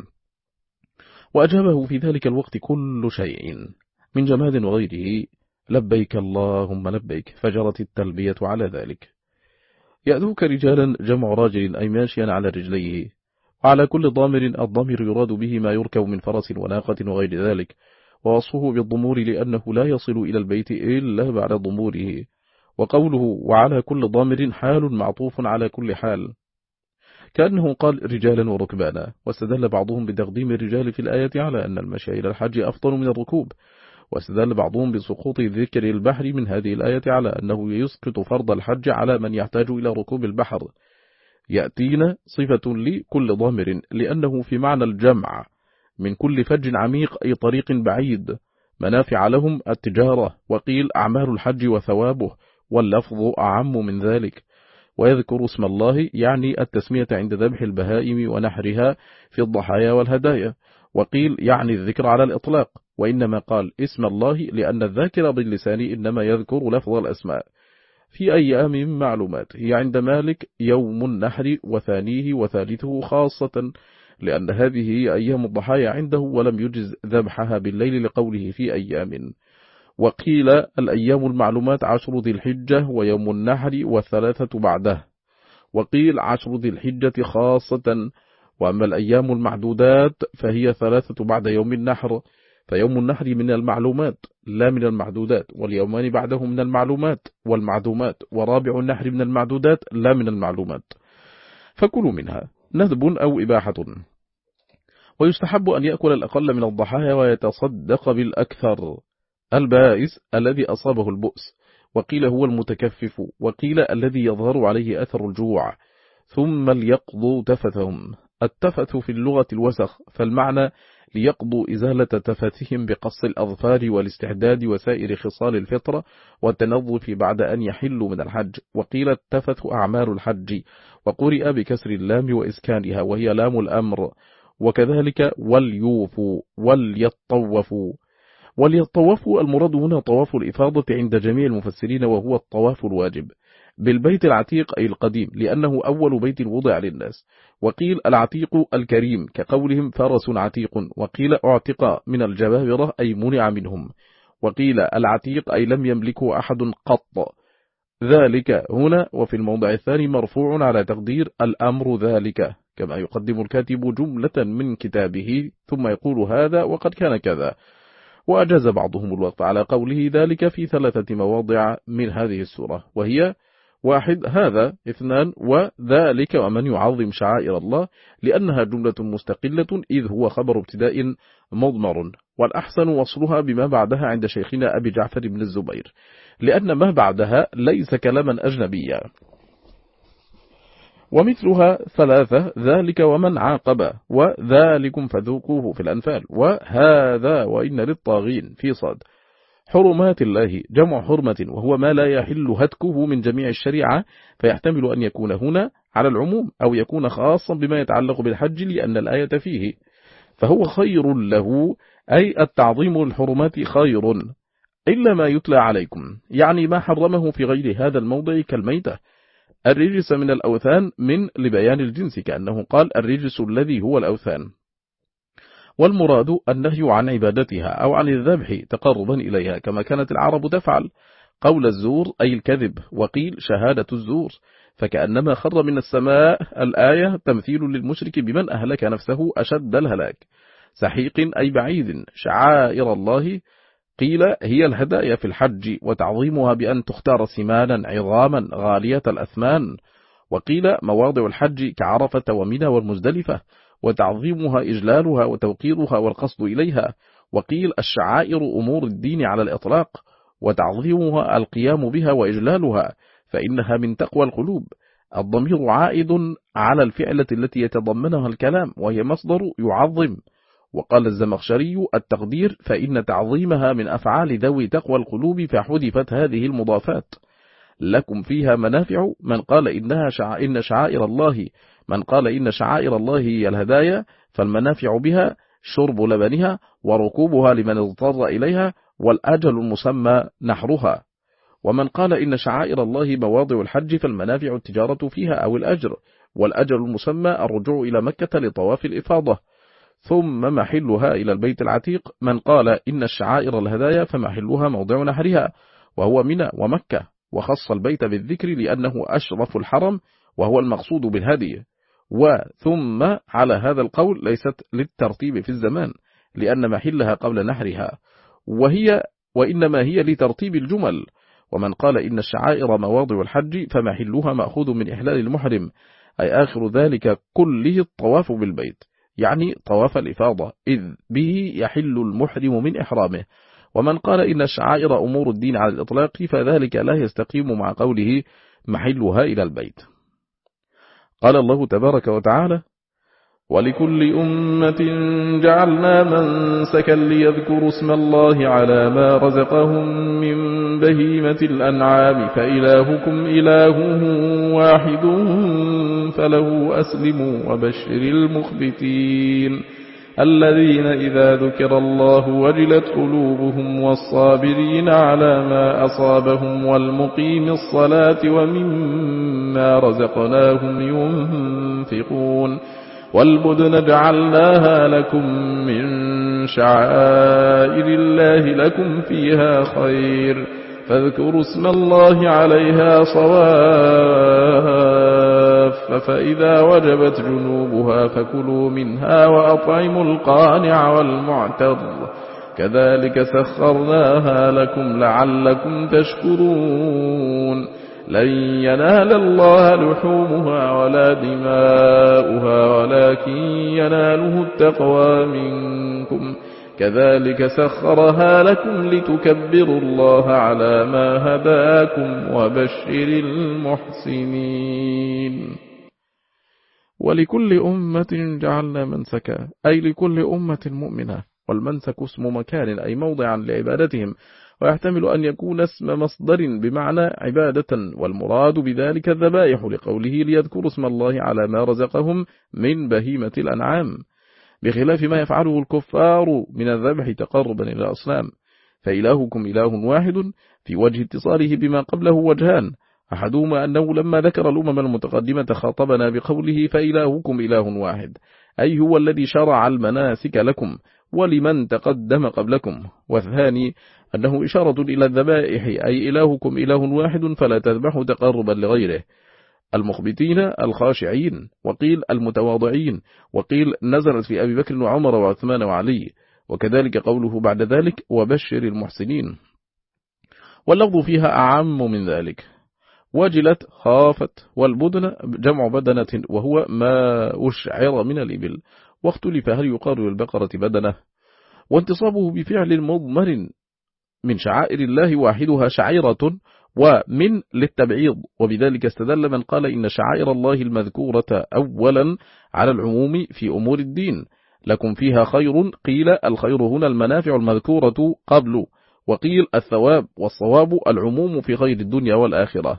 S1: وأجابه في ذلك الوقت كل شيء من جماد وغيره لبيك اللهم لبيك فجرت التلبية على ذلك يأذوك رجالا جمع راجل أي ماشيا على رجليه وعلى كل ضامر الضمير يراد به ما يركب من فرس وناقة وغير ذلك ووصفه بالضمور لأنه لا يصل إلى البيت إلا بعد ضموره وقوله وعلى كل ضامر حال معطوف على كل حال كأنه قال رجالا وركبانا واستدل بعضهم بتقديم الرجال في الآية على أن المشي إلى الحج أفضل من الركوب واستدل بعضهم بسقوط ذكر البحر من هذه الآية على أنه يسقط فرض الحج على من يحتاج إلى ركوب البحر يأتينا صفة لكل ضامر لأنه في معنى الجمع من كل فج عميق أي طريق بعيد منافع لهم التجارة وقيل أعمال الحج وثوابه واللفظ أعم من ذلك ويذكر اسم الله يعني التسمية عند ذبح البهائم ونحرها في الضحايا والهدايا وقيل يعني الذكر على الإطلاق وإنما قال اسم الله لأن الذاكر باللسان إنما يذكر لفظ الأسماء في أيام معلومات هي عند مالك يوم النحر وثانيه وثالثه خاصة لأن هذه هي أيام الضحايا عنده ولم يجز ذبحها بالليل لقوله في أيام وقيل الأيام المعلومات عشر ذي الحجة ويوم النحر والثلاثة بعده وقيل عشر ذي الحجة خاصة وأما الأيام المعدودات فهي ثلاثة بعد يوم النحر فيوم النحر من المعلومات لا من المعدودات واليومان بعده من المعلومات والمعدومات ورابع النحر من المعدودات لا من المعلومات فكلوا منها ندب أو إباحة ويستحب أن يأكل الأقل من الضحايا ويتصدق بالأكثر البائس الذي أصابه البؤس وقيل هو المتكفف وقيل الذي يظهر عليه أثر الجوع ثم ليقضوا تفثهم. التفث في اللغة الوسخ، فالمعنى ليقضوا إزالة تفثهم بقص الأظفار والاستعداد وسائر خصال الفطرة والتنظف بعد أن يحلوا من الحج. وقيل التفث أعمال الحج، وقرئ بكسر اللام وإسكانها وهي لام الأمر. وكذلك وليوفوا وليطوفوا. وليطوفوا المراد هنا طواف الإفاضة عند جميع المفسرين، وهو الطواف الواجب بالبيت العتيق أي القديم، لأنه أول بيت وضع للناس. وقيل العتيق الكريم كقولهم فرس عتيق. وقيل اعتق من الجبابرة أي منع منهم. وقيل العتيق أي لم يملكه أحد قط. ذلك هنا وفي الموضع الثاني مرفوع على تقدير الأمر ذلك، كما يقدم الكاتب جملة من كتابه ثم يقول هذا وقد كان كذا. وأجاز بعضهم الوقف على قوله ذلك في ثلاثة مواضع من هذه السورة، وهي: واحد هذا، اثنان وذلك ومن يعظم شعائر الله، لأنها جملة مستقلة إذ هو خبر ابتداء مضمر. والأحسن وصلها بما بعدها عند شيخنا أبي جعفر بن الزبير، لأن ما بعدها ليس كلاما أجنبيا. ومثلها ثلاثة: ذلك ومن عاقب، وذلكم فذوقوه في الأنفال، وهذا وإن للطاغين في صاد. حرمات الله جمع حرمة، وهو ما لا يحل هتكه من جميع الشريعة، فيحتمل أن يكون هنا على العموم أو يكون خاصا بما يتعلق بالحج لأن الآية فيه. فهو خير له، أي التعظيم الحرمات خير، إلا ما يتلى عليكم، يعني ما حرمه في غير هذا الموضع كالميتة. الرجس من الأوثان من لبيان الجنس، كأنه قال الرجس الذي هو الأوثان. والمراد النهي عن عبادتها أو عن الذبح تقربا إليها، كما كانت العرب تفعل. قول الزور أي الكذب، وقيل شهادة الزور، فكأنما خر من السماء الآية تمثيل للمشرك بمن أهلك نفسه أشد الهلاك. سحيق أي بعيد. شعائر الله قيل هي الهدايا في الحج، وتعظيمها بأن تختار سمانا عظاما غالية الأثمان. وقيل مواضع الحج كعرفة ومنى والمزدلفة، وتعظيمها إجلالها وتوقيرها والقصد إليها. وقيل الشعائر أمور الدين على الإطلاق، وتعظيمها القيام بها وإجلالها، فإنها من تقوى القلوب. الضمير عائد على الفعلة التي يتضمنها الكلام، وهي مصدر يعظم. وقال الزمخشري التقدير فإن تعظيمها من أفعال ذوي تقوى القلوب، فحذفت هذه المضافات. لكم فيها منافع، من قال إنها شع... إن شعائر الله من قال إن شعائر الله هي الهدايا، فالمنافع بها شرب لبنها وركوبها لمن اضطر إليها، والأجل المسمى نحرها. ومن قال إن شعائر الله مواضع الحج، فالمنافع التجارة فيها أو الأجر، والأجل المسمى الرجوع إلى مكة لطواف الإفاضة. ثم محلها إلى البيت العتيق، من قال إن الشعائر الهدايا فمحلها موضع نحرها، وهو منى ومكة، وخص البيت بالذكر لأنه أشرف الحرم وهو المقصود بالهدي. وثم على هذا القول ليست للترتيب في الزمان، لأن محلها قبل نحرها، وهي وإنما هي لترتيب الجمل. ومن قال إن الشعائر مواضع الحج، فمحلها مأخوذ من إحلال المحرم، أي آخر ذلك كله الطواف بالبيت، يعني طواف الإفاضة، إذ به يحل المحرم من إحرامه. ومن قال إن الشعائر أمور الدين على الإطلاق، فذلك لا يستقيم مع قوله محلها إلى البيت. قال الله تبارك وتعالى: ولكل أمة جعلنا منسكا ليذكروا اسم الله على ما رزقهم من بهيمة الأنعام فإلهكم إله واحد فله أسلموا وبشر المخبتين الذين إذا ذكر الله وجلت قلوبهم والصابرين على ما أصابهم والمقيم الصلاة ومما رزقناهم ينفقون والبدن جعلناها لكم من شعائر الله لكم فيها خير فاذكروا اسم الله عليها صواف فإذا وجبت جنوبها فكلوا منها وأطعموا القانع والمعتر كذلك سخرناها لكم لعلكم تشكرون لن ينال الله لحومها ولا دماؤها ولكن يناله التقوى منكم كذلك سخرها لكم لتكبروا الله على ما هداكم وبشر المحسنين. ولكل أمة جعلنا منسكا، أي لكل أمة مؤمنة، والمنسك اسم مكان أي موضعا لعبادتهم، ويحتمل أن يكون اسم مصدر بمعنى عبادة، والمراد بذلك الذبائح لقوله ليذكروا اسم الله على ما رزقهم من بهيمة الأنعام، بخلاف ما يفعله الكفار من الذبح تقربا إلى الأصنام. فإلهكم إله واحد في وجه اتصاله بما قبله وجهان، أحدهما أنه لما ذكر الأمم المتقدمة خاطبنا بقوله فإلهكم إله واحد، أي هو الذي شرع المناسك لكم ولمن تقدم قبلكم، والثاني أنه إشارة إلى الذبائح، أي إلهكم إله واحد فلا تذبحوا تقربا لغيره، المخبتين الخاشعين، وقيل المتواضعين، وقيل نزلت في أبي بكر وعمر وعثمان وعلي، وكذلك قوله بعد ذلك وبشر المحسنين، واللفظ فيها أعم من ذلك. وجلت خافت، والبدن جمع بدنة وهو ما أشعر من الإبل، واختلف هل يقال للبقرة بدنة، وانتصابه بفعل مضمر من شعائر الله واحدها شعيرة، ومن للتبعيض، وبذلك استدل من قال إن شعائر الله المذكورة أولا على العموم في أمور الدين، لكم فيها خير، قيل الخير هنا المنافع المذكورة قبل، وقيل الثواب، والصواب العموم في خير الدنيا والآخرة.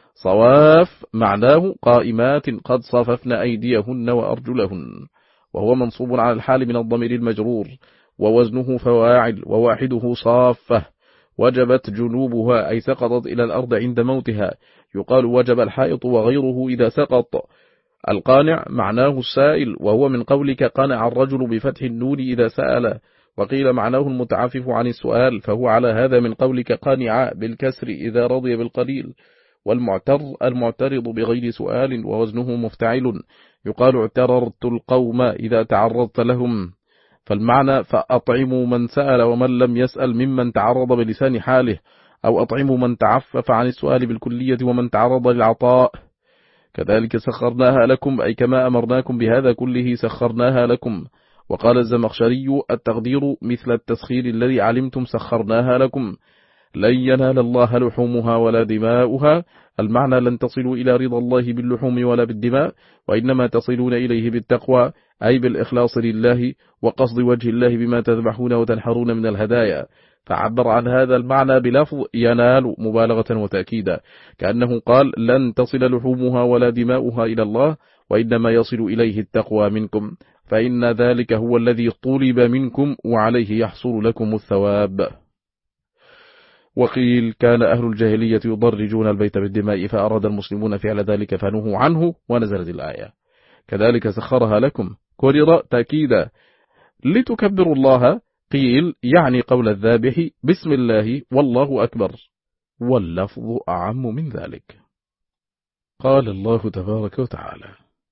S1: صواف معناه قائمات قد صففن أيديهن وأرجلهن، وهو منصوب على الحال من الضمير المجرور، ووزنه فواعل، وواحده صافة، وجبت جنوبها أي سقطت إلى الأرض عند موتها، يقال وجب الحائط وغيره إذا سقط. القانع معناه السائل، وهو من قولك قانع الرجل بفتح النون إذا سأل، وقيل معناه المتعفف عن السؤال، فهو على هذا من قولك قانع بالكسر إذا رضي بالقليل. والمعتر المعترض بغير سؤال، ووزنه مفتعل، يقال اعتررت القوم إذا تعرضت لهم، فالمعنى فأطعموا من سأل ومن لم يسأل ممن تعرض بلسان حاله، أو أطعموا من تعفف عن السؤال بالكلية ومن تعرض للعطاء. كذلك سخرناها لكم، أي كما أمرناكم بهذا كله سخرناها لكم. وقال الزمخشري التقدير مثل التسخير الذي علمتم سخرناها لكم، لن ينال الله لحومها ولا دماؤها، المعنى لن تصلوا إلى رضا الله باللحوم ولا بالدماء، وإنما تصلون إليه بالتقوى، أي بالإخلاص لله وقصد وجه الله بما تذبحون وتنحرون من الهدايا، فعبر عن هذا المعنى بلفظ ينال مبالغة وتأكيدا، كأنه قال لن تصل لحومها ولا دماؤها إلى الله، وإنما يصل إليه التقوى منكم، فإن ذلك هو الذي طلب منكم وعليه يحصل لكم الثواب. وقيل كان أهل الجاهلية يضرجون البيت بالدماء، فأراد المسلمون فعل ذلك فنهوا عنه، ونزلت الآية كذلك سخرها لكم، كرر تأكيدا لتكبروا الله، قيل يعني قول الذابح بسم الله والله أكبر، واللفظ أعم من ذلك. قال الله تبارك وتعالى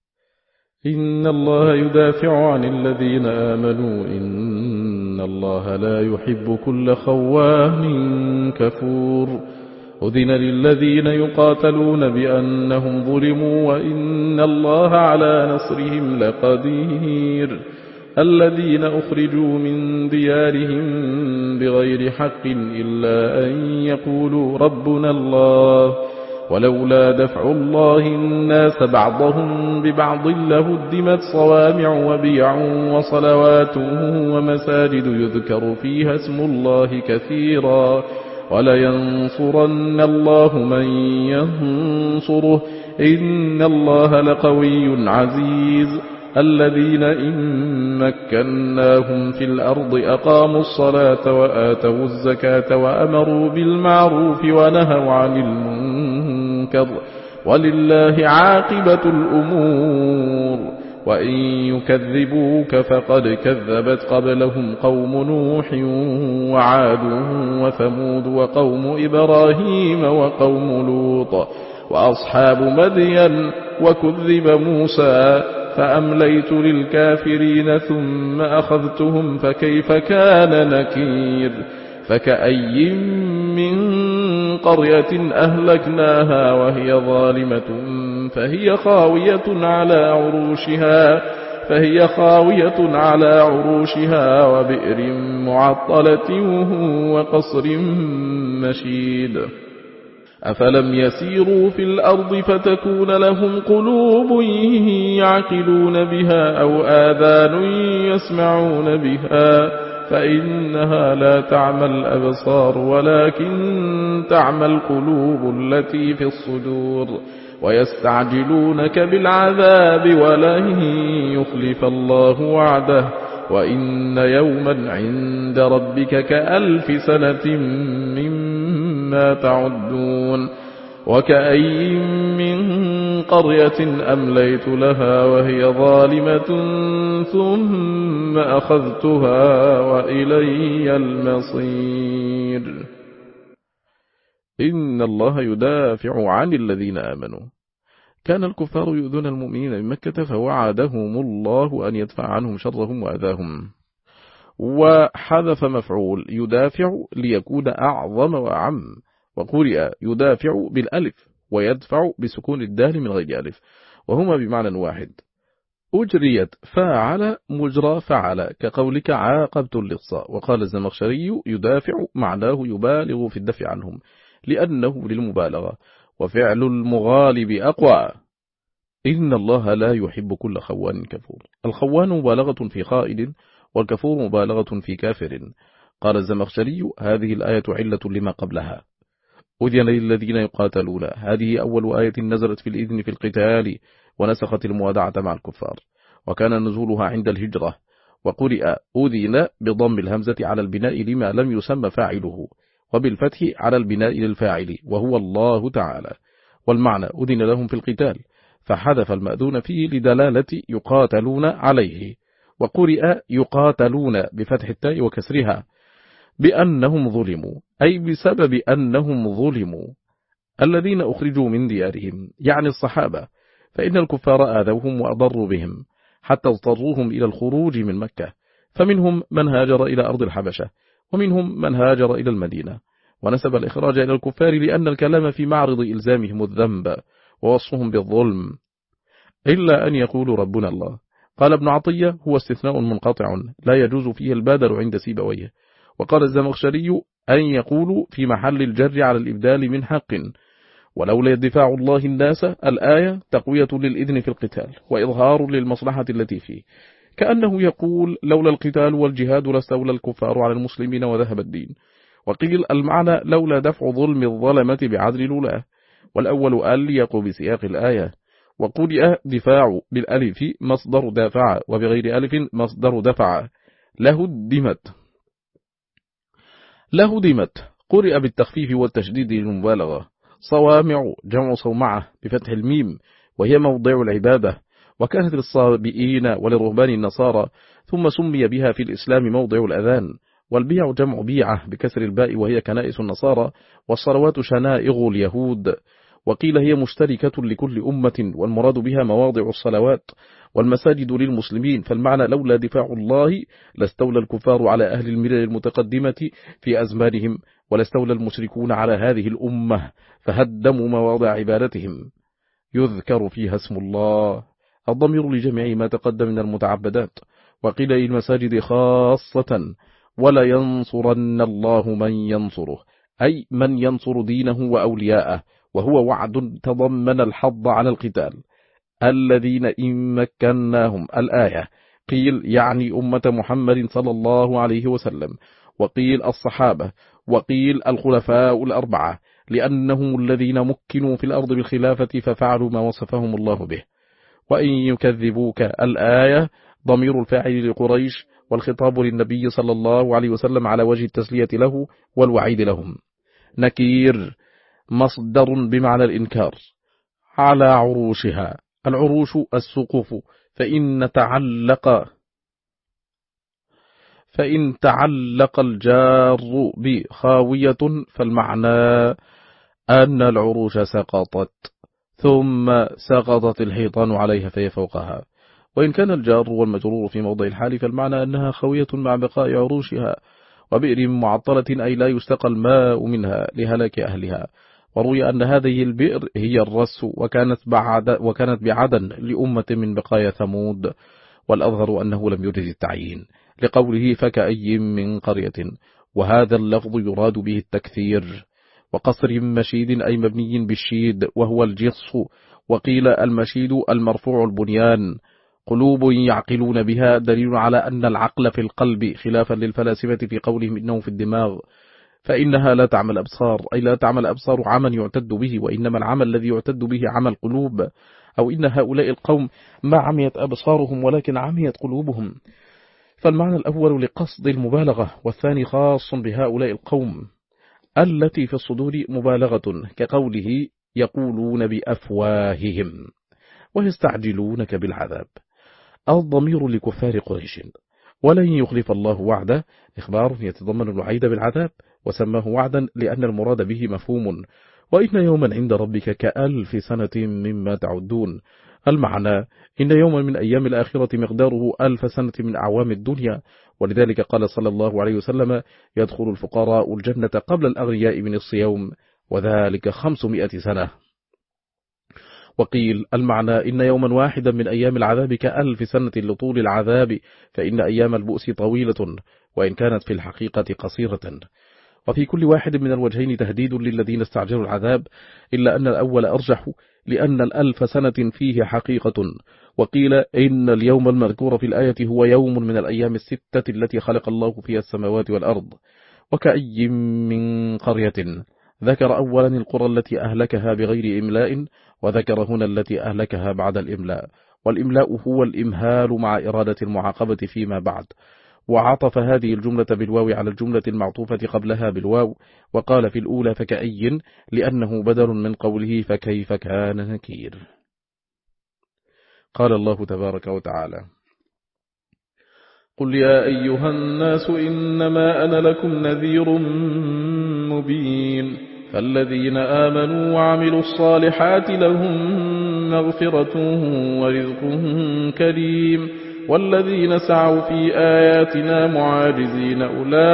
S1: إن الله يدافع عن الذين آمنوا إن الله لا يحب كل خوان كفور، أذن للذين يقاتلون بأنهم ظلموا وإن الله على نصرهم لقدير، الذين أخرجوا من ديارهم بغير حق إلا أن يقولوا ربنا الله، ولولا دفع الله الناس بعضهم ببعض لهدمت صوامع وبيع وصلوات ومساجد يذكر فيها اسم الله كثيرا، ولينصرن الله من ينصره إن الله لقوي عزيز، الذين إن مكناهم في الأرض أقاموا الصلاة وآتوا الزكاة وأمروا بالمعروف ونهوا عن المنكر، ولله عاقبة الأمور، وإن يكذبوك فقد كذبت قبلهم قوم نوح وعاد وثمود وقوم إبراهيم وقوم لوط وأصحاب مدين، وكذب موسى فأمليت للكافرين ثم أخذتهم فكيف كان نكير، فكأي من قرية أهلكناها وهي ظالمة فهي خاوية على عروشها فهي خاوية على عروشها وبئر معطلة وقصر مشيد. أفلم يسيروا في الأرض فتكون لهم قلوب يعقلون بها أو آذان يسمعون بها فإنها لا تعمى الأبصار ولكن تعمى القلوب التي في الصدور ويستعجلونك بالعذاب ولن يخلف الله وعده وإن يوما عند ربك كألف سنة مما تعدون وكأي من قرية أمليت لها وهي ظالمة ثم أخذتها وإلي المصير. إن الله يدافع عن الذين آمنوا. كان الكفار يؤذون المؤمنين من مكة فوعدهم الله أن يدفع عنهم شرهم وأذاهم، وحذف مفعول يدافع ليكون أعظم وأعم، وقرئ يدافع بالألف ويدفع بسكون الدال من غير ألف وهما بمعنى واحد. أجريت فاعل مجرى فعل كقولك عاقبت اللص. وقال الزمخشري يدافع معناه يبالغ في الدفع عنهم لأنه للمبالغة، وفعل المغالب أقوى. إن الله لا يحب كل خوان كفور. الخوان مبالغة في خائن والكفور مبالغة في كافر. قال الزمخشري هذه الآية علة لما قبلها. أذن للذين يقاتلون، هذه أول آية نزلت في الإذن في القتال ونسخت الموادعة مع الكفار، وكان نزولها عند الهجرة. وقرئ أذن بضم الهمزة على البناء لما لم يسمى فاعله، وبالفتح على البناء للفاعل وهو الله تعالى، والمعنى أذن لهم في القتال، فحذف المأذون فيه لدلالة يقاتلون عليه. وقرئ يقاتلون بفتح التاء وكسرها بأنهم ظلموا، أي بسبب أنهم ظلموا الذين أخرجوا من ديارهم، يعني الصحابة، فإن الكفار آذوهم وأضروا بهم حتى اضطروهم إلى الخروج من مكة، فمنهم من هاجر إلى أرض الحبشة ومنهم من هاجر إلى المدينة، ونسب الإخراج إلى الكفار لأن الكلام في معرض إلزامهم الذنب ووصفهم بالظلم، إلا أن يقولوا ربنا الله. قال ابن عطية هو استثناء منقطع لا يجوز فيه البادر عند سيبويه. وقال الزمخشري أن يقولوا في محل الجر على الإبدال من حق، ولولا دفاع الله الناس الآية تقوية للإذن في القتال وإظهار للمصلحة التي فيه، كأنه يقول لولا القتال والجهاد لاستولى الكفار على المسلمين وذهب الدين. وقيل المعنى لولا دفع ظلم الظلمة بعدل الولاة، والأول أليق بسياق الآية. وقرئ دفاع بالألف مصدر دافع وبغير ألف مصدر دفع له الدمت له دمت. قرئ بالتخفيف والتشديد للمبالغة. صوامع جمع صومعة بفتح الميم وهي موضع العبادة، وكانت للصابئين ولرهبان النصارى، ثم سمي بها في الإسلام موضع الأذان. والبيع جمع بيعة بكسر الباء وهي كنائس النصارى، والصلوات شنائغ اليهود. وقيل هي مشتركة لكل أمة، والمراد بها مواضع الصلوات والمساجد للمسلمين، فالمعنى لولا دفاع الله لاستولى الكفار على أهل الملل المتقدمة في أزمانهم، ولاستولى المشركون على هذه الأمة فهدموا مواضع عبادتهم يذكر فيها اسم الله، الضمير لجميع ما تقدم من المتعبدات. وقيل للمساجد خاصة ولا ينصرن الله من ينصره، أي من ينصر دينه وأولياءه، وهو وعد تضمن الحظ على القتال. الذين إن مكناهم الآية، قيل يعني أمة محمد صلى الله عليه وسلم، وقيل الصحابة، وقيل الخلفاء الأربعة، لأنهم الذين مكنوا في الأرض بالخلافة ففعلوا ما وصفهم الله به. وإن يكذبوك الآية ضمير الفاعل لقريش، والخطاب للنبي صلى الله عليه وسلم على وجه التسلية له والوعيد لهم. نكير مصدر بمعنى الإنكار. على عروشها، العروش السقوف، فإن تعلق فإن تعلق الجار بخاوية فالمعنى أن العروش سقطت ثم سقطت الحيطان عليها فهي فوقها. وإن كان الجار والمجرور في موضع الحال فالمعنى أنها خوية مع بقاء عروشها، وبئر معطلة أي لا يستقى الماء منها لهلاك أهلها. وروي أن هذه البئر هي الرس، وكانت, بعد وكانت بعدن لأمة من بقايا ثمود، والأظهر أنه لم يجز التعيين لقوله فكأي من قرية، وهذا اللفظ يراد به التكثير. وقصر مشيد أي مبني بالشيد وهو الجص، وقيل المشيد المرفوع البنيان. قلوب يعقلون بها دليل على أن العقل في القلب، خلافا للفلاسفة في قولهم إنه في الدماغ، فإنها لا تعمل أبصار، أي لا تعمل أبصار عمل يعتد به، وإنما العمل الذي يعتد به عمل قلوب. أو إن هؤلاء القوم ما عميت أبصارهم ولكن عميت قلوبهم. فالمعنى الأول لقصد المبالغة، والثاني خاص بهؤلاء القوم التي في الصدور مبالغة، كقوله يقولون بأفواههم ويستعجلونك بالعذاب. الضمير لكفار قريش، ولن يخلف الله وعده إخبار يتضمن الوعيد بالعذاب، وسماه وعدا لأن المراد به مفهوم، وإن يوما عند ربك كألف سنة مما تعدون. المعنى إن يوما من أيام الآخرة مقداره ألف سنة من أعوام الدنيا، ولذلك قال صلى الله عليه وسلم يدخل الفقراء الجنة قبل الأغنياء من الصيام، وذلك خمسمائة سنة. وقيل المعنى إن يوما واحدا من أيام العذاب كألف سنة لطول العذاب، فإن أيام البؤس طويلة وإن كانت في الحقيقة قصيرة. وفي كل واحد من الوجهين تهديد للذين استعجلوا العذاب، إلا أن الأول أرجح لأن الألف سنة فيه حقيقة. وقيل إن اليوم المذكور في الآية هو يوم من الأيام الستة التي خلق الله فيها السماوات والأرض. وكأي من قرية، ذكر أولا القرى التي أهلكها بغير إملاء، وذكر هنا التي أهلكها بعد الإملاء، والإملاء هو الإمهال مع إرادة المعاقبة فيما بعد. وعطف هذه الجملة بالواو على الجملة المعطوفة قبلها بالواو، وقال في الأولى فكأي لأنه بدل من قوله فكيف كان نكير. قال الله تبارك وتعالى قل يا أيها الناس إنما أنا لكم نذير مبين، فالذين آمنوا وعملوا الصالحات لهم مغفرة ورزق كريم، والذين سعوا في آياتنا معاجزين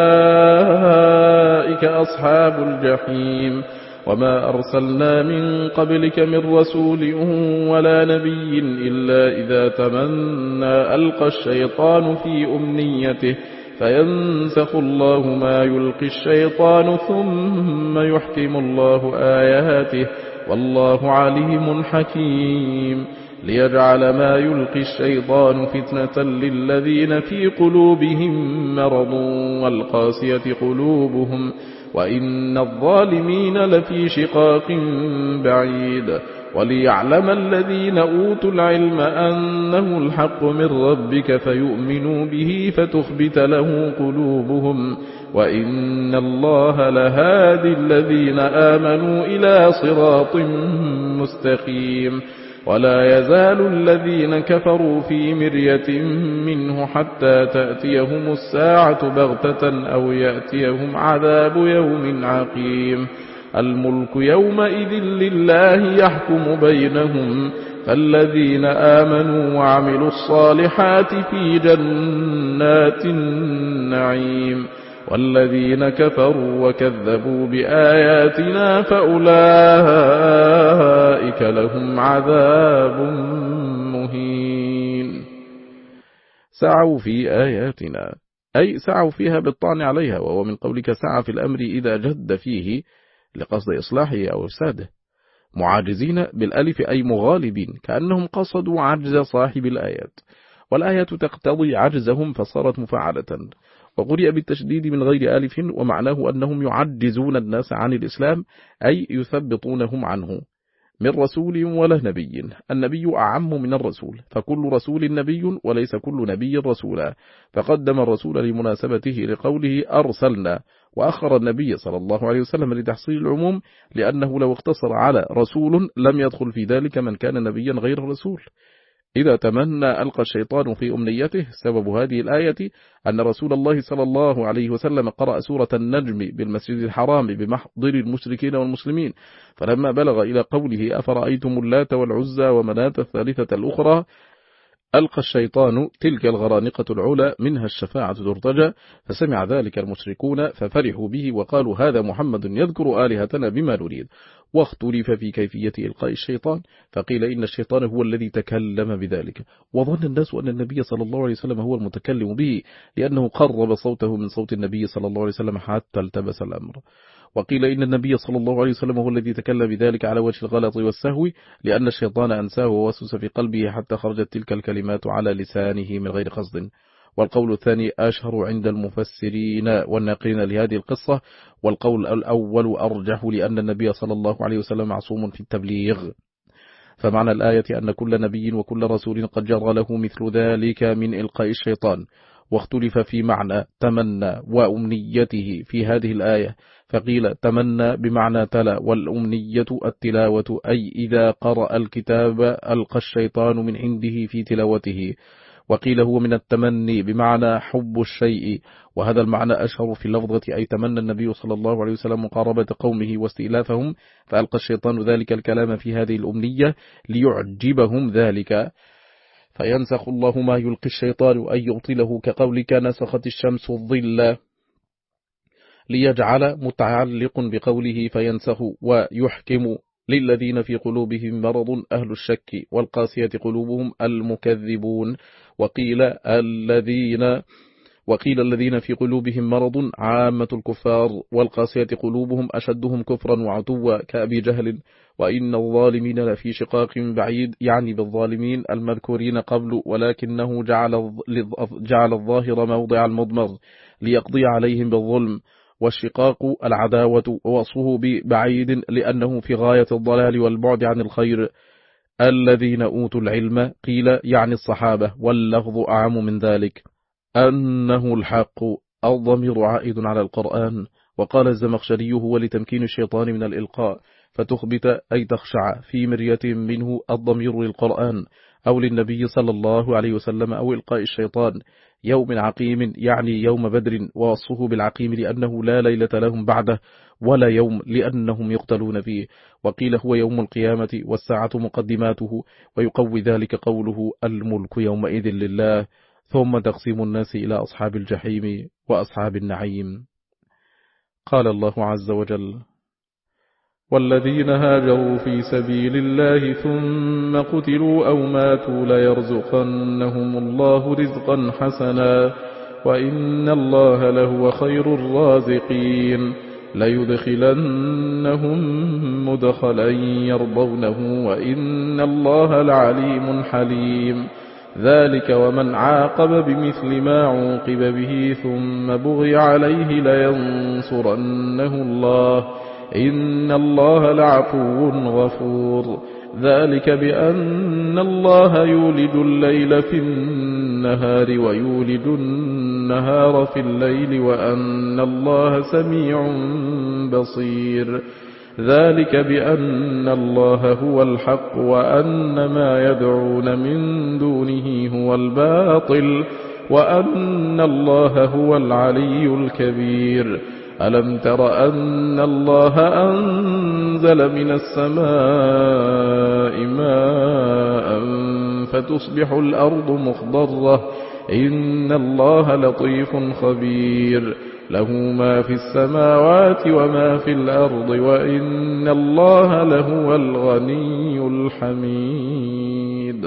S1: أولئك أصحاب الجحيم. وما أرسلنا من قبلك من رسول ولا نبي إلا إذا تمنى ألقى الشيطان في أمنيته فينسخ الله ما يلقي الشيطان ثم يحكم الله آياته والله عليم حكيم، ليجعل ما يلقي الشيطان فتنة للذين في قلوبهم مرض والقاسية قلوبهم وإن الظالمين لفي شقاق بعيد، وليعلم الذين أوتوا العلم أنه الحق من ربك فيؤمنوا به فتخبت له قلوبهم، وإن الله لهادي الذين آمنوا إلى صراط مستقيم. ولا يزال الذين كفروا في مرية منه حتى تأتيهم الساعة بغتة أو يأتيهم عذاب يوم عقيم. الملك يومئذ لله يحكم بينهم، فالذين آمنوا وعملوا الصالحات في جنات النعيم، والذين كفروا وكذبوا بآياتنا فأولئك لهم عذاب مهين. سعوا في آياتنا أي سعوا فيها بالطعن عليها، وهو من قولك سعى في الأمر إذا جد فيه لقصد إصلاحه أو إفساده. معاجزين بالألف أي مغالبين، كأنهم قصدوا عجز صاحب الآيات، والآية تقتضي عجزهم فصارت مفعلة. وقرئ بالتشديد من غير ألف، ومعناه أنهم يعجزون الناس عن الإسلام أي يثبطونهم عنه. من رسول ولا نبي، النبي أعم من الرسول، فكل رسول نبي وليس كل نبي رسولا، فقدم الرسول لمناسبته لقوله أرسلنا، وأخر النبي صلى الله عليه وسلم لتحصيل العموم، لأنه لو اقتصر على رسول لم يدخل في ذلك من كان نبيا غير الرسول. إذا تمنى ألقى الشيطان في أمنيته، سبب هذه الآية أن رسول الله صلى الله عليه وسلم قرأ سورة النجم بالمسجد الحرام بمحضر المشركين والمسلمين، فلما بلغ إلى قوله أفرأيتم اللات والعزى ومناة الثالثة الأخرى ألقى الشيطان تلك الغرانقة العلا منها الشفاعة ترتجى، فسمع ذلك المشركون ففرحوا به وقالوا هذا محمد يذكر آلهتنا بما نريد. واختلف في كيفية إلقاء الشيطان، فقيل إن الشيطان هو الذي تكلم بذلك، وظن الناس أن النبي صلى الله عليه وسلم هو المتكلم به، لأنه قرب صوته من صوت النبي صلى الله عليه وسلم حتى التبس الأمر. وقيل إن النبي صلى الله عليه وسلم هو الذي تكلم بذلك على وجه الغلط والسهو، لأن الشيطان أنساه ووسوس في قلبه حتى خرجت تلك الكلمات على لسانه من غير قصد. والقول الثاني أشهر عند المفسرين والناقلين لهذه القصة، والقول الأول أرجح لأن النبي صلى الله عليه وسلم معصوم في التبليغ. فمعنى الآية أن كل نبي وكل رسول قد جرى له مثل ذلك من إلقاء الشيطان. واختلف في معنى تمنى وأمنيته في هذه الآية، فقيل تمنى بمعنى تلا، والأمنية التلاوة، أي إذا قرأ الكتاب ألقى الشيطان من عنده في تلاوته. وقيل هو من التمني بمعنى حب الشيء، وهذا المعنى أشهر في اللفظة، أي تمنى النبي صلى الله عليه وسلم مقاربة قومه واستئلافهم، فألقى الشيطان ذلك الكلام في هذه الأمنية ليعجبهم ذلك، فينسخ الله ما يلقي الشيطان أن يبطله، كقولك نسخت الشمس الظل، ليجعل متعلق بقوله فينسخ. ويحكم للذين في قلوبهم مرض أهل الشك، والقاسية قلوبهم المكذبون. وقيل الذين وقيل الذين في قلوبهم مرض عامة الكفار، والقاسية قلوبهم أشدهم كفرا وعتوا كأبي جهل. وإن الظالمين لفي شقاق بعيد، يعني بالظالمين المذكورين قبل، ولكنه جعل جعل الظاهر موضع المضمر ليقضي عليهم بالظلم. والشقاق العداوة، ووصفه ببعيد لأنه في غاية الضلال والبعد عن الخير. الذين أوتوا العلم قيل يعني الصحابة، واللفظ أعم من ذلك. أنه الحق، الضمير عائد على القرآن. وقال الزمخشري هو لتمكين الشيطان من الإلقاء، فتخبت أي تخشع في مرية منه، الضمير للقرآن أو للنبي صلى الله عليه وسلم، أو إلقاء الشيطان. يوم عقيم يعني يوم بدر، ووصفه بالعقيم لأنه لا ليلة لهم بعده، ولا يوم لأنهم يقتلون فيه. وقيل هو يوم القيامة والساعة مقدماته، ويقوي ذلك قوله الملك يومئذ لله، ثم تقسيم الناس إلى أصحاب الجحيم وأصحاب النعيم. قال الله عز وجل: والذين هاجروا في سبيل الله ثم قتلوا أو ماتوا ليرزقنهم الله رزقا حسنا وإن الله لهو خير الرازقين. ليدخلنهم مدخلا يرضونه وإن الله لعليم حليم. ذلك ومن عاقب بمثل ما عوقب به ثم بغي عليه لينصرنه الله إن الله لعفو غفور. ذلك بأن الله يولج الليل في النهار ويولج النهار في الليل وأن الله سميع بصير. ذلك بأن الله هو الحق وأن ما يدعون من دونه هو الباطل وأن الله هو العلي الكبير. ألم تر أن الله أنزل من السماء ماء فتصبح الأرض مخضرة إن الله لطيف خبير. له ما في السماوات وما في الأرض وإن الله لهو الغني الحميد.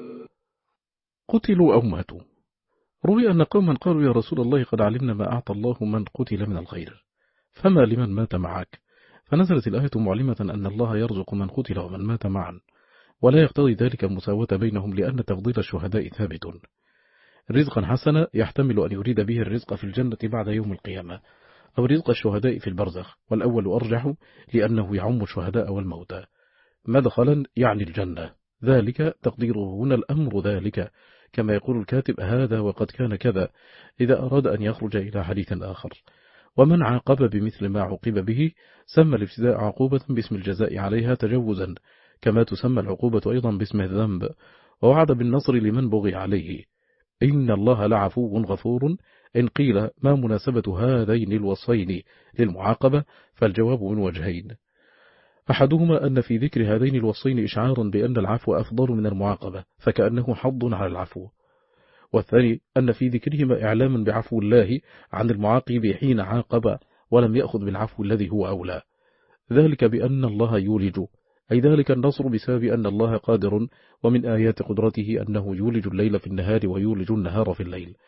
S1: قتلوا أو ماتوا. روي أن قوما قالوا يا رسول الله قد علمنا ما أعطى الله من قتل من الخير، فما لمن مات معك؟ فنزلت الآية معلمة أن الله يرزق من قتل ومن مات معا، ولا يقتضي ذلك المساواة بينهم، لأن تفضيل الشهداء ثابت. رزقا حسنا يحتمل أن يريد به الرزق في الجنة بعد يوم القيامة، أو رزق الشهداء في البرزخ، والأول أرجح لأنه يعم الشهداء والموتى. مدخلا يعني الجنة، ذلك تقديره هنا الأمر ذلك، كما يقول الكاتب هذا وقد كان كذا إذا أراد أن يخرج إلى حديث آخر. ومن عاقب بمثل ما عوقب به سمى الابتداء عقوبة باسم الجزاء عليها تجوزا، كما تسمى العقوبة أيضا باسم الذنب. ووعد بالنصر لمن بغي عليه. إن الله لعفو غفور. إن قيل ما مناسبة هذين الوصفين للمعاقبة، فالجواب من وجهين: أحدهما أن في ذكر هذين الوصفين إشعارا بأن العفو أفضل من المعاقبة، فكأنه حض على العفو. والثاني أن في ذكرهما إعلاما بعفو الله عن المعاقب حين عاقب ولم يأخذ بالعفو الذي هو أولى. ذلك بأن الله يولج، أي ذلك النصر بسبب أن الله قادر، ومن آيات قدرته أنه يولج الليل في النهار ويولج النهار في الليل.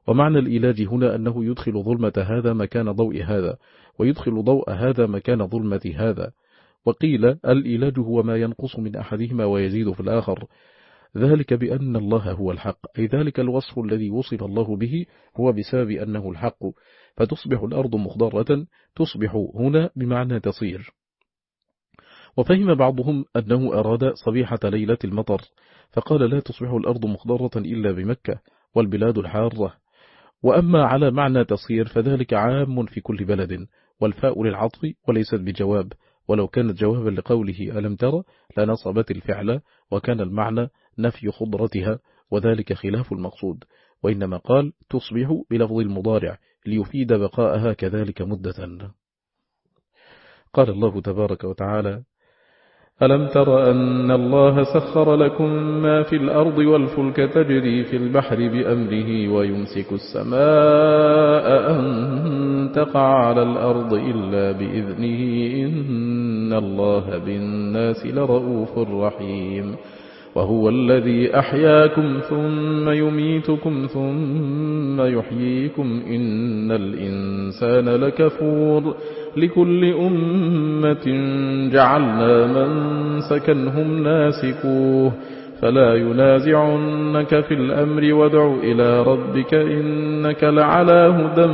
S1: ومعنى الإيلاج هنا أنه يدخل ظلمة هذا مكان ضوء هذا، ويدخل ضوء هذا مكان ظلمة هذا. وقيل الإيلاج هو ما ينقص من أحدهما ويزيد في الآخر، ذلك بأن الله هو الحق، أي ذلك الوصف الذي وصف الله به هو بسبب أنه الحق، فتصبح الأرض مخضرة. تصبح هنا بمعنى تصير. وفهم بعضهم أنه أراد صبيحة ليلة المطر، فقال لا تصبح الأرض مخضرة إلا بمكة والبلاد الحارة. وأما على معنى تصير فذلك عام في كل بلد، والفاء للعطف وليست بجواب، ولو كانت جوابا لقوله ألم ترى لنصبت الفعل، وكان المعنى نفي خضرتها، وذلك خلاف المقصود، وإنما قال تصبح بلفظ المضارع ليفيد بقاءها كذلك مدة. قال الله تبارك وتعالى ألم تر أن الله سخر لكم ما في الأرض والفلك تجري في البحر بأمره ويمسك السماء أن تقع على الأرض إلا بإذنه إن الله بالناس لرؤوف رحيم وهو الذي أحياكم ثم يميتكم ثم يحييكم إن الإنسان لكفور لكل أمة جعلنا منسكا هم ناسكوه فلا ينازعنك في الأمر وادع إلى ربك إنك لعلى هدى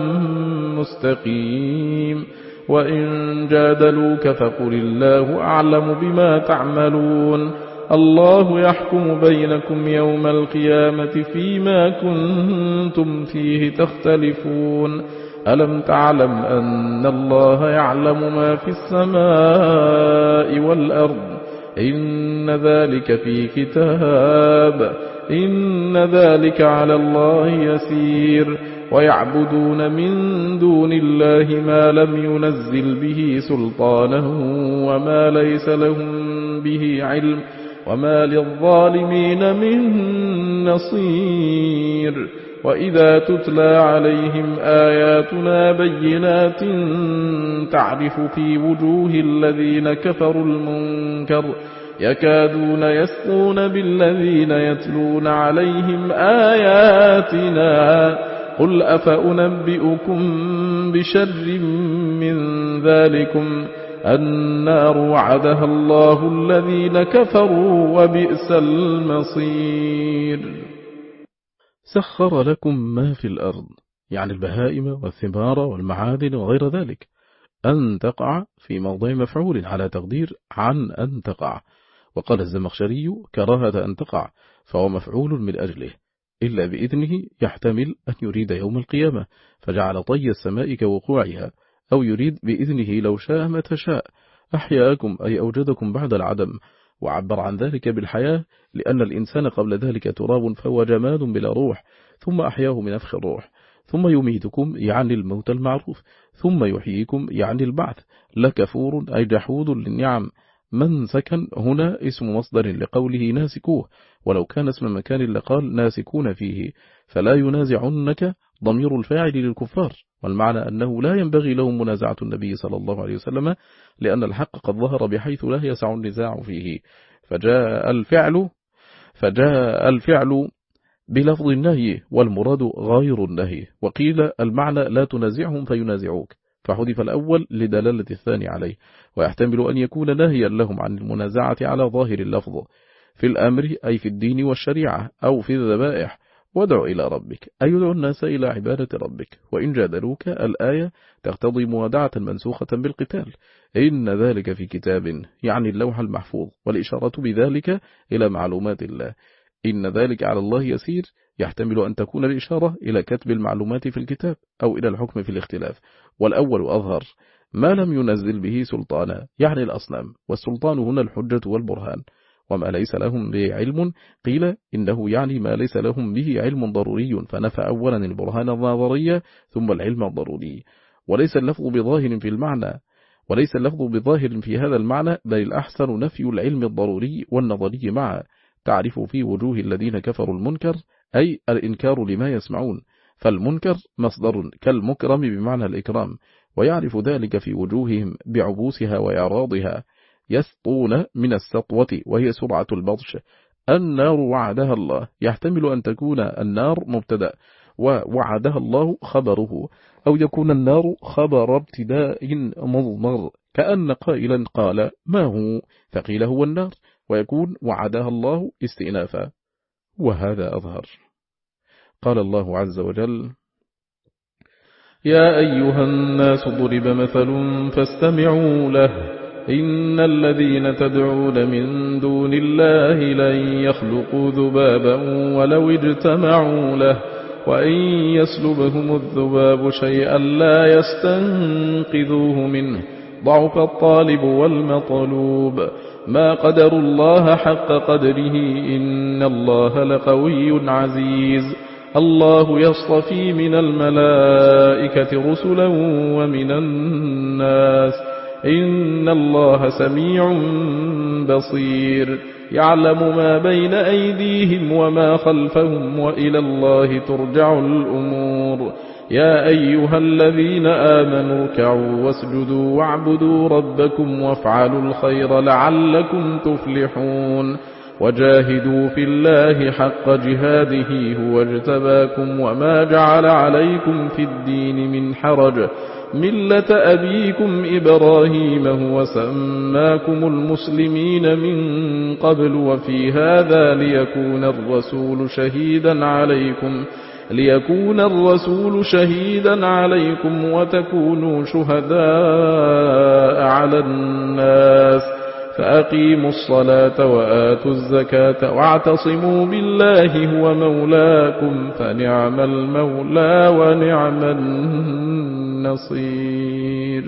S1: مستقيم وإن جادلوك فقل الله أعلم بما تعملون الله يحكم بينكم يوم القيامة فيما كنتم فيه تختلفون ألم تعلم أن الله يعلم ما في السماء والأرض إن ذلك في كتاب إن ذلك على الله يسير ويعبدون من دون الله ما لم ينزل به سلطانه وما ليس لهم به علم وما للظالمين من نصير وإذا تتلى عليهم آياتنا بينات تعرف في وجوه الذين كفروا المنكر يكادون يسقون بالذين يتلون عليهم آياتنا قل أفأنبئكم بشر من ذلكم النار وعدها الله الذين كفروا وبئس المصير. سخر لكم ما في الأرض يعني البهائم والثمار والمعادن وغير ذلك أن تقع في موضع مفعول على تقدير عن أن تقع. وقال الزمخشري كراهة أن تقع فهو مفعول من أجله إلا بإذنه يحتمل أن يريد يوم القيامة فجعل طي السماء كوقوعها أو يريد بإذنه لو شاء ما تشاء أحياكم أي أوجدكم بعد العدم وعبر عن ذلك بالحياة لأن الإنسان قبل ذلك تراب فهو جماد بلا روح ثم أحياه من نفخ الروح ثم يميتكم يعني الموت المعروف ثم يحييكم يعني البعث لكفور أي جحود للنعم من سكن هنا اسم مصدر لقوله ناسكوه ولو كان اسم مكان لقال ناسكون فيه فلا ينازعنك ضمير الفاعل للكفار والمعنى أنه لا ينبغي لهم منازعة النبي صلى الله عليه وسلم لأن الحق قد ظهر بحيث لا يسع النزاع فيه فجاء الفعل فجاء الفعل بلفظ النهي والمراد غير النهي وقيل المعنى لا تنازعهم فينازعوك فحذف الأول لدلالة الثاني عليه ويحتمل أن يكون ناهيا لهم عن المنازعة على ظاهر اللفظ في الأمر أي في الدين والشريعة أو في الذبائح وادع إلى ربك أي يدعو الناس إلى عبادة ربك وإن جادلوك الآية تقتضي موادعة منسوخة بالقتال إن ذلك في كتاب يعني اللوح المحفوظ والإشارة بذلك إلى معلومات الله إن ذلك على الله يسير يحتمل أن تكون الإشارة إلى كتب المعلومات في الكتاب أو إلى الحكم في الاختلاف والأول أظهر ما لم ينزل به سلطانا يعني الأصنام والسلطان هنا الحجة والبرهان وما ليس لهم به علم قيل إنه يعني ما ليس لهم به علم ضروري فنفى أولا البرهان النظري ثم العلم الضروري وليس اللفظ بظاهر في المعنى وليس اللفظ بظاهر في هذا المعنى بل الأحسن نفي العلم الضروري والنظري معا تعرف في وجوه الذين كفروا المنكر أي الإنكار لما يسمعون فالمنكر مصدر كالمكرم بمعنى الإكرام ويعرف ذلك في وجوههم بعبوسها وإعراضها يسطون من السطوة وهي سرعة البطش النار وعدها الله يحتمل أن تكون النار مبتدأ ووعدها الله خبره، أو يكون النار خبر ابتداء مضمر، كأن قائلا قال ما هو فقيل هو النار، ويكون وعدها الله استئنافا، وهذا أظهر. قال الله عز وجل يا أيها الناس ضرب مثل فاستمعوا له إن الذين تدعون من دون الله لن يخلقوا ذبابا ولو اجتمعوا له وإن يسلبهم الذباب شيئا لا يستنقذوه منه ضعف الطالب والمطلوب ما قدروا الله حق قدره إن الله لقوي عزيز الله يصطفي من الملائكة رسلا ومن الناس إن الله سميع بصير يعلم ما بين أيديهم وما خلفهم وإلى الله ترجع الأمور يا أيها الذين آمنوا اركعوا واسجدوا واعبدوا ربكم وافعلوا الخير لعلكم تفلحون وجاهدوا في الله حق جهاده هو اجتباكم وما جعل عليكم في الدين من حرج ملة أبيكم إبراهيم هو سماكم المسلمين من قبل وفي هذا ليكون الرسول شهيدا عليكم ليكون الرسول شهيدا عليكم وتكونوا شهداء على الناس فأقيموا الصلاة وآتوا الزكاة واعتصموا بالله هو مولاكم فنعم المولى ونعم النصير.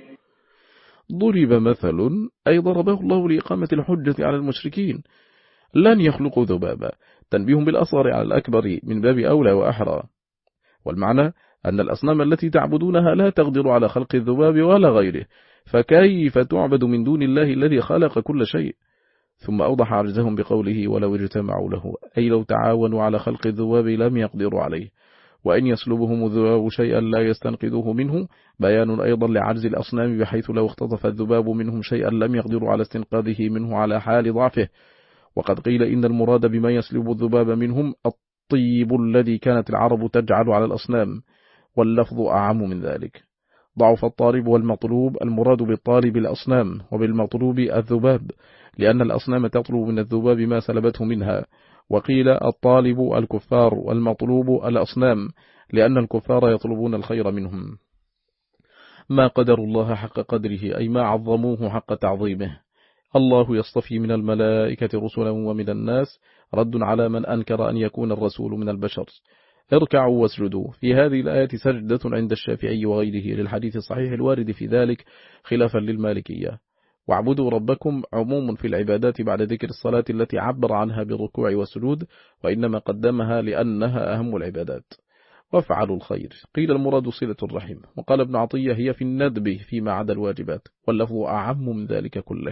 S1: ضرب مثل أي ضربه الله لإقامة الحجة على المشركين لن يخلقوا ذبابا تنبيه بالأصغر على الأكبر من باب أولى وأحرى، والمعنى أن الأصنام التي تعبدونها لا تقدر على خلق الذباب ولا غيره، فكيف تعبد من دون الله الذي خلق كل شيء؟ ثم أوضح عجزهم بقوله ولو اجتمعوا له أي لو تعاونوا على خلق الذباب لم يقدروا عليه، وإن يسلبهم الذباب شيئا لا يستنقذوه منه بيان أيضا لعجز الأصنام بحيث لو اختطف الذباب منهم شيئا لم يقدروا على استنقاذه منه على حال ضعفه. وقد قيل إن المراد بما يسلب الذباب منهم الطيب الذي كانت العرب تجعل على الأصنام، واللفظ أعم من ذلك. ضعف الطالب والمطلوب المراد بالطالب الأصنام وبالمطلوب الذباب، لأن الأصنام تطلب من الذباب ما سلبته منها. وقيل الطالب الكفار والمطلوب الأصنام لأن الكفار يطلبون الخير منهم. ما قدر الله حق قدره أي ما عظموه حق تعظيمه. الله يصطفي من الملائكة رسلا ومن الناس رد على من أنكر أن يكون الرسول من البشر. اركعوا واسجدوا في هذه الآية سجدة عند الشافعي وغيره للحديث الصحيح الوارد في ذلك خلافا للمالكية. واعبدوا ربكم عموم في العبادات بعد ذكر الصلاة التي عبر عنها بالركوع والسجود، وإنما قدمها لأنها أهم العبادات. وافعلوا الخير قيل المراد صلة الرحم، وقال ابن عطية هي في الندب فيما عدا الواجبات، واللفظ أعم من ذلك كله.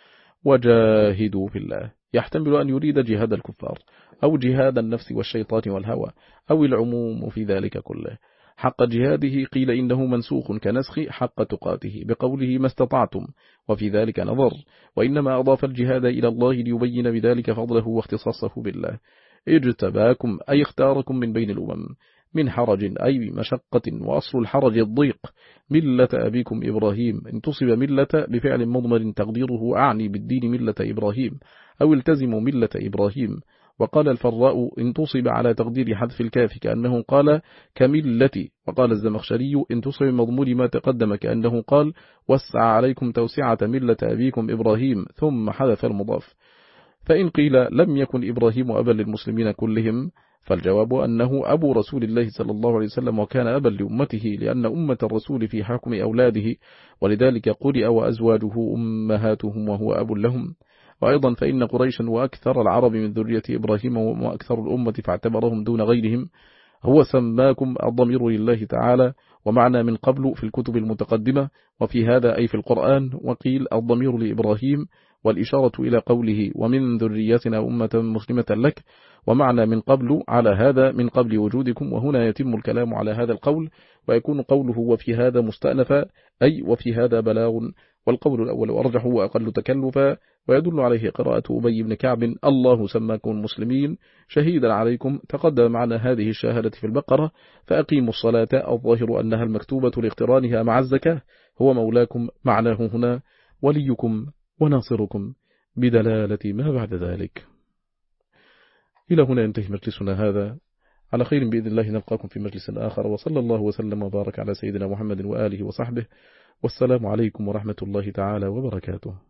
S1: وجاهدوا في الله يحتمل أن يريد جهاد الكفار أو جهاد النفس والشيطان والهوى أو العموم في ذلك كله. حق جهاده قيل إنه منسوخ كنسخ حق تقاته بقوله ما استطعتم، وفي ذلك نظر، وإنما أضاف الجهاد إلى الله ليبين بذلك فضله واختصاصه بالله. اجتباكم أي اختاركم من بين الأمم من حرج أي مشقة، وأصل الحرج الضيق. ملة أبيكم إبراهيم انتصب ملة بفعل مضمر تقديره أعني بالدين ملة إبراهيم أو التزموا ملة إبراهيم. وقال الفراء انتصب على تقدير حذف الكاف كأنه قال كملتي. وقال الزمخشري انتصب مضمور ما تقدم كأنه قال وسع عليكم توسعة ملة أبيكم إبراهيم ثم حذف المضاف. فإن قيل لم يكن إبراهيم أبا للمسلمين كلهم فالجواب أنه أبو رسول الله صلى الله عليه وسلم وكان أبا لأمته لأن أمة الرسول في حكم أولاده، ولذلك قرئ وأزواجه أمهاتهم وهو أب لهم. وأيضا فإن قريشا وأكثر العرب من ذرية إبراهيم وأكثر الأمة فاعتبرهم دون غيرهم. هو سماكم الضمير لله تعالى، ومعنى من قبل في الكتب المتقدمة وفي هذا أي في القرآن. وقيل الضمير لإبراهيم والإشارة إلى قوله ومن ذريتنا أمة مسلمة لك، ومعنى من قبل على هذا من قبل وجودكم، وهنا يتم الكلام على هذا القول ويكون قوله وفي هذا مستأنفا أي وفي هذا بلاغ والقول الأول أرجح وأقل تكلفا، ويدل عليه قراءة أبي بن كعب: الله سماكم مسلمين شهيدا عليكم. تقدم معنا هذه الشهادة في البقرة: فأقيموا الصلاة، الظاهر أنها المكتوبة لاقترانها مع الزكاة. هو مولاكم معناه هنا وليكم وناصركم، بدلالة ما بعد ذلك. إلى هنا ينتهي مجلسنا هذا، على خير بإذن الله نلقاكم في مجلس آخر، وصلى الله وسلم وبارك على سيدنا محمد وآله وصحبه، والسلام عليكم ورحمة الله تعالى وبركاته.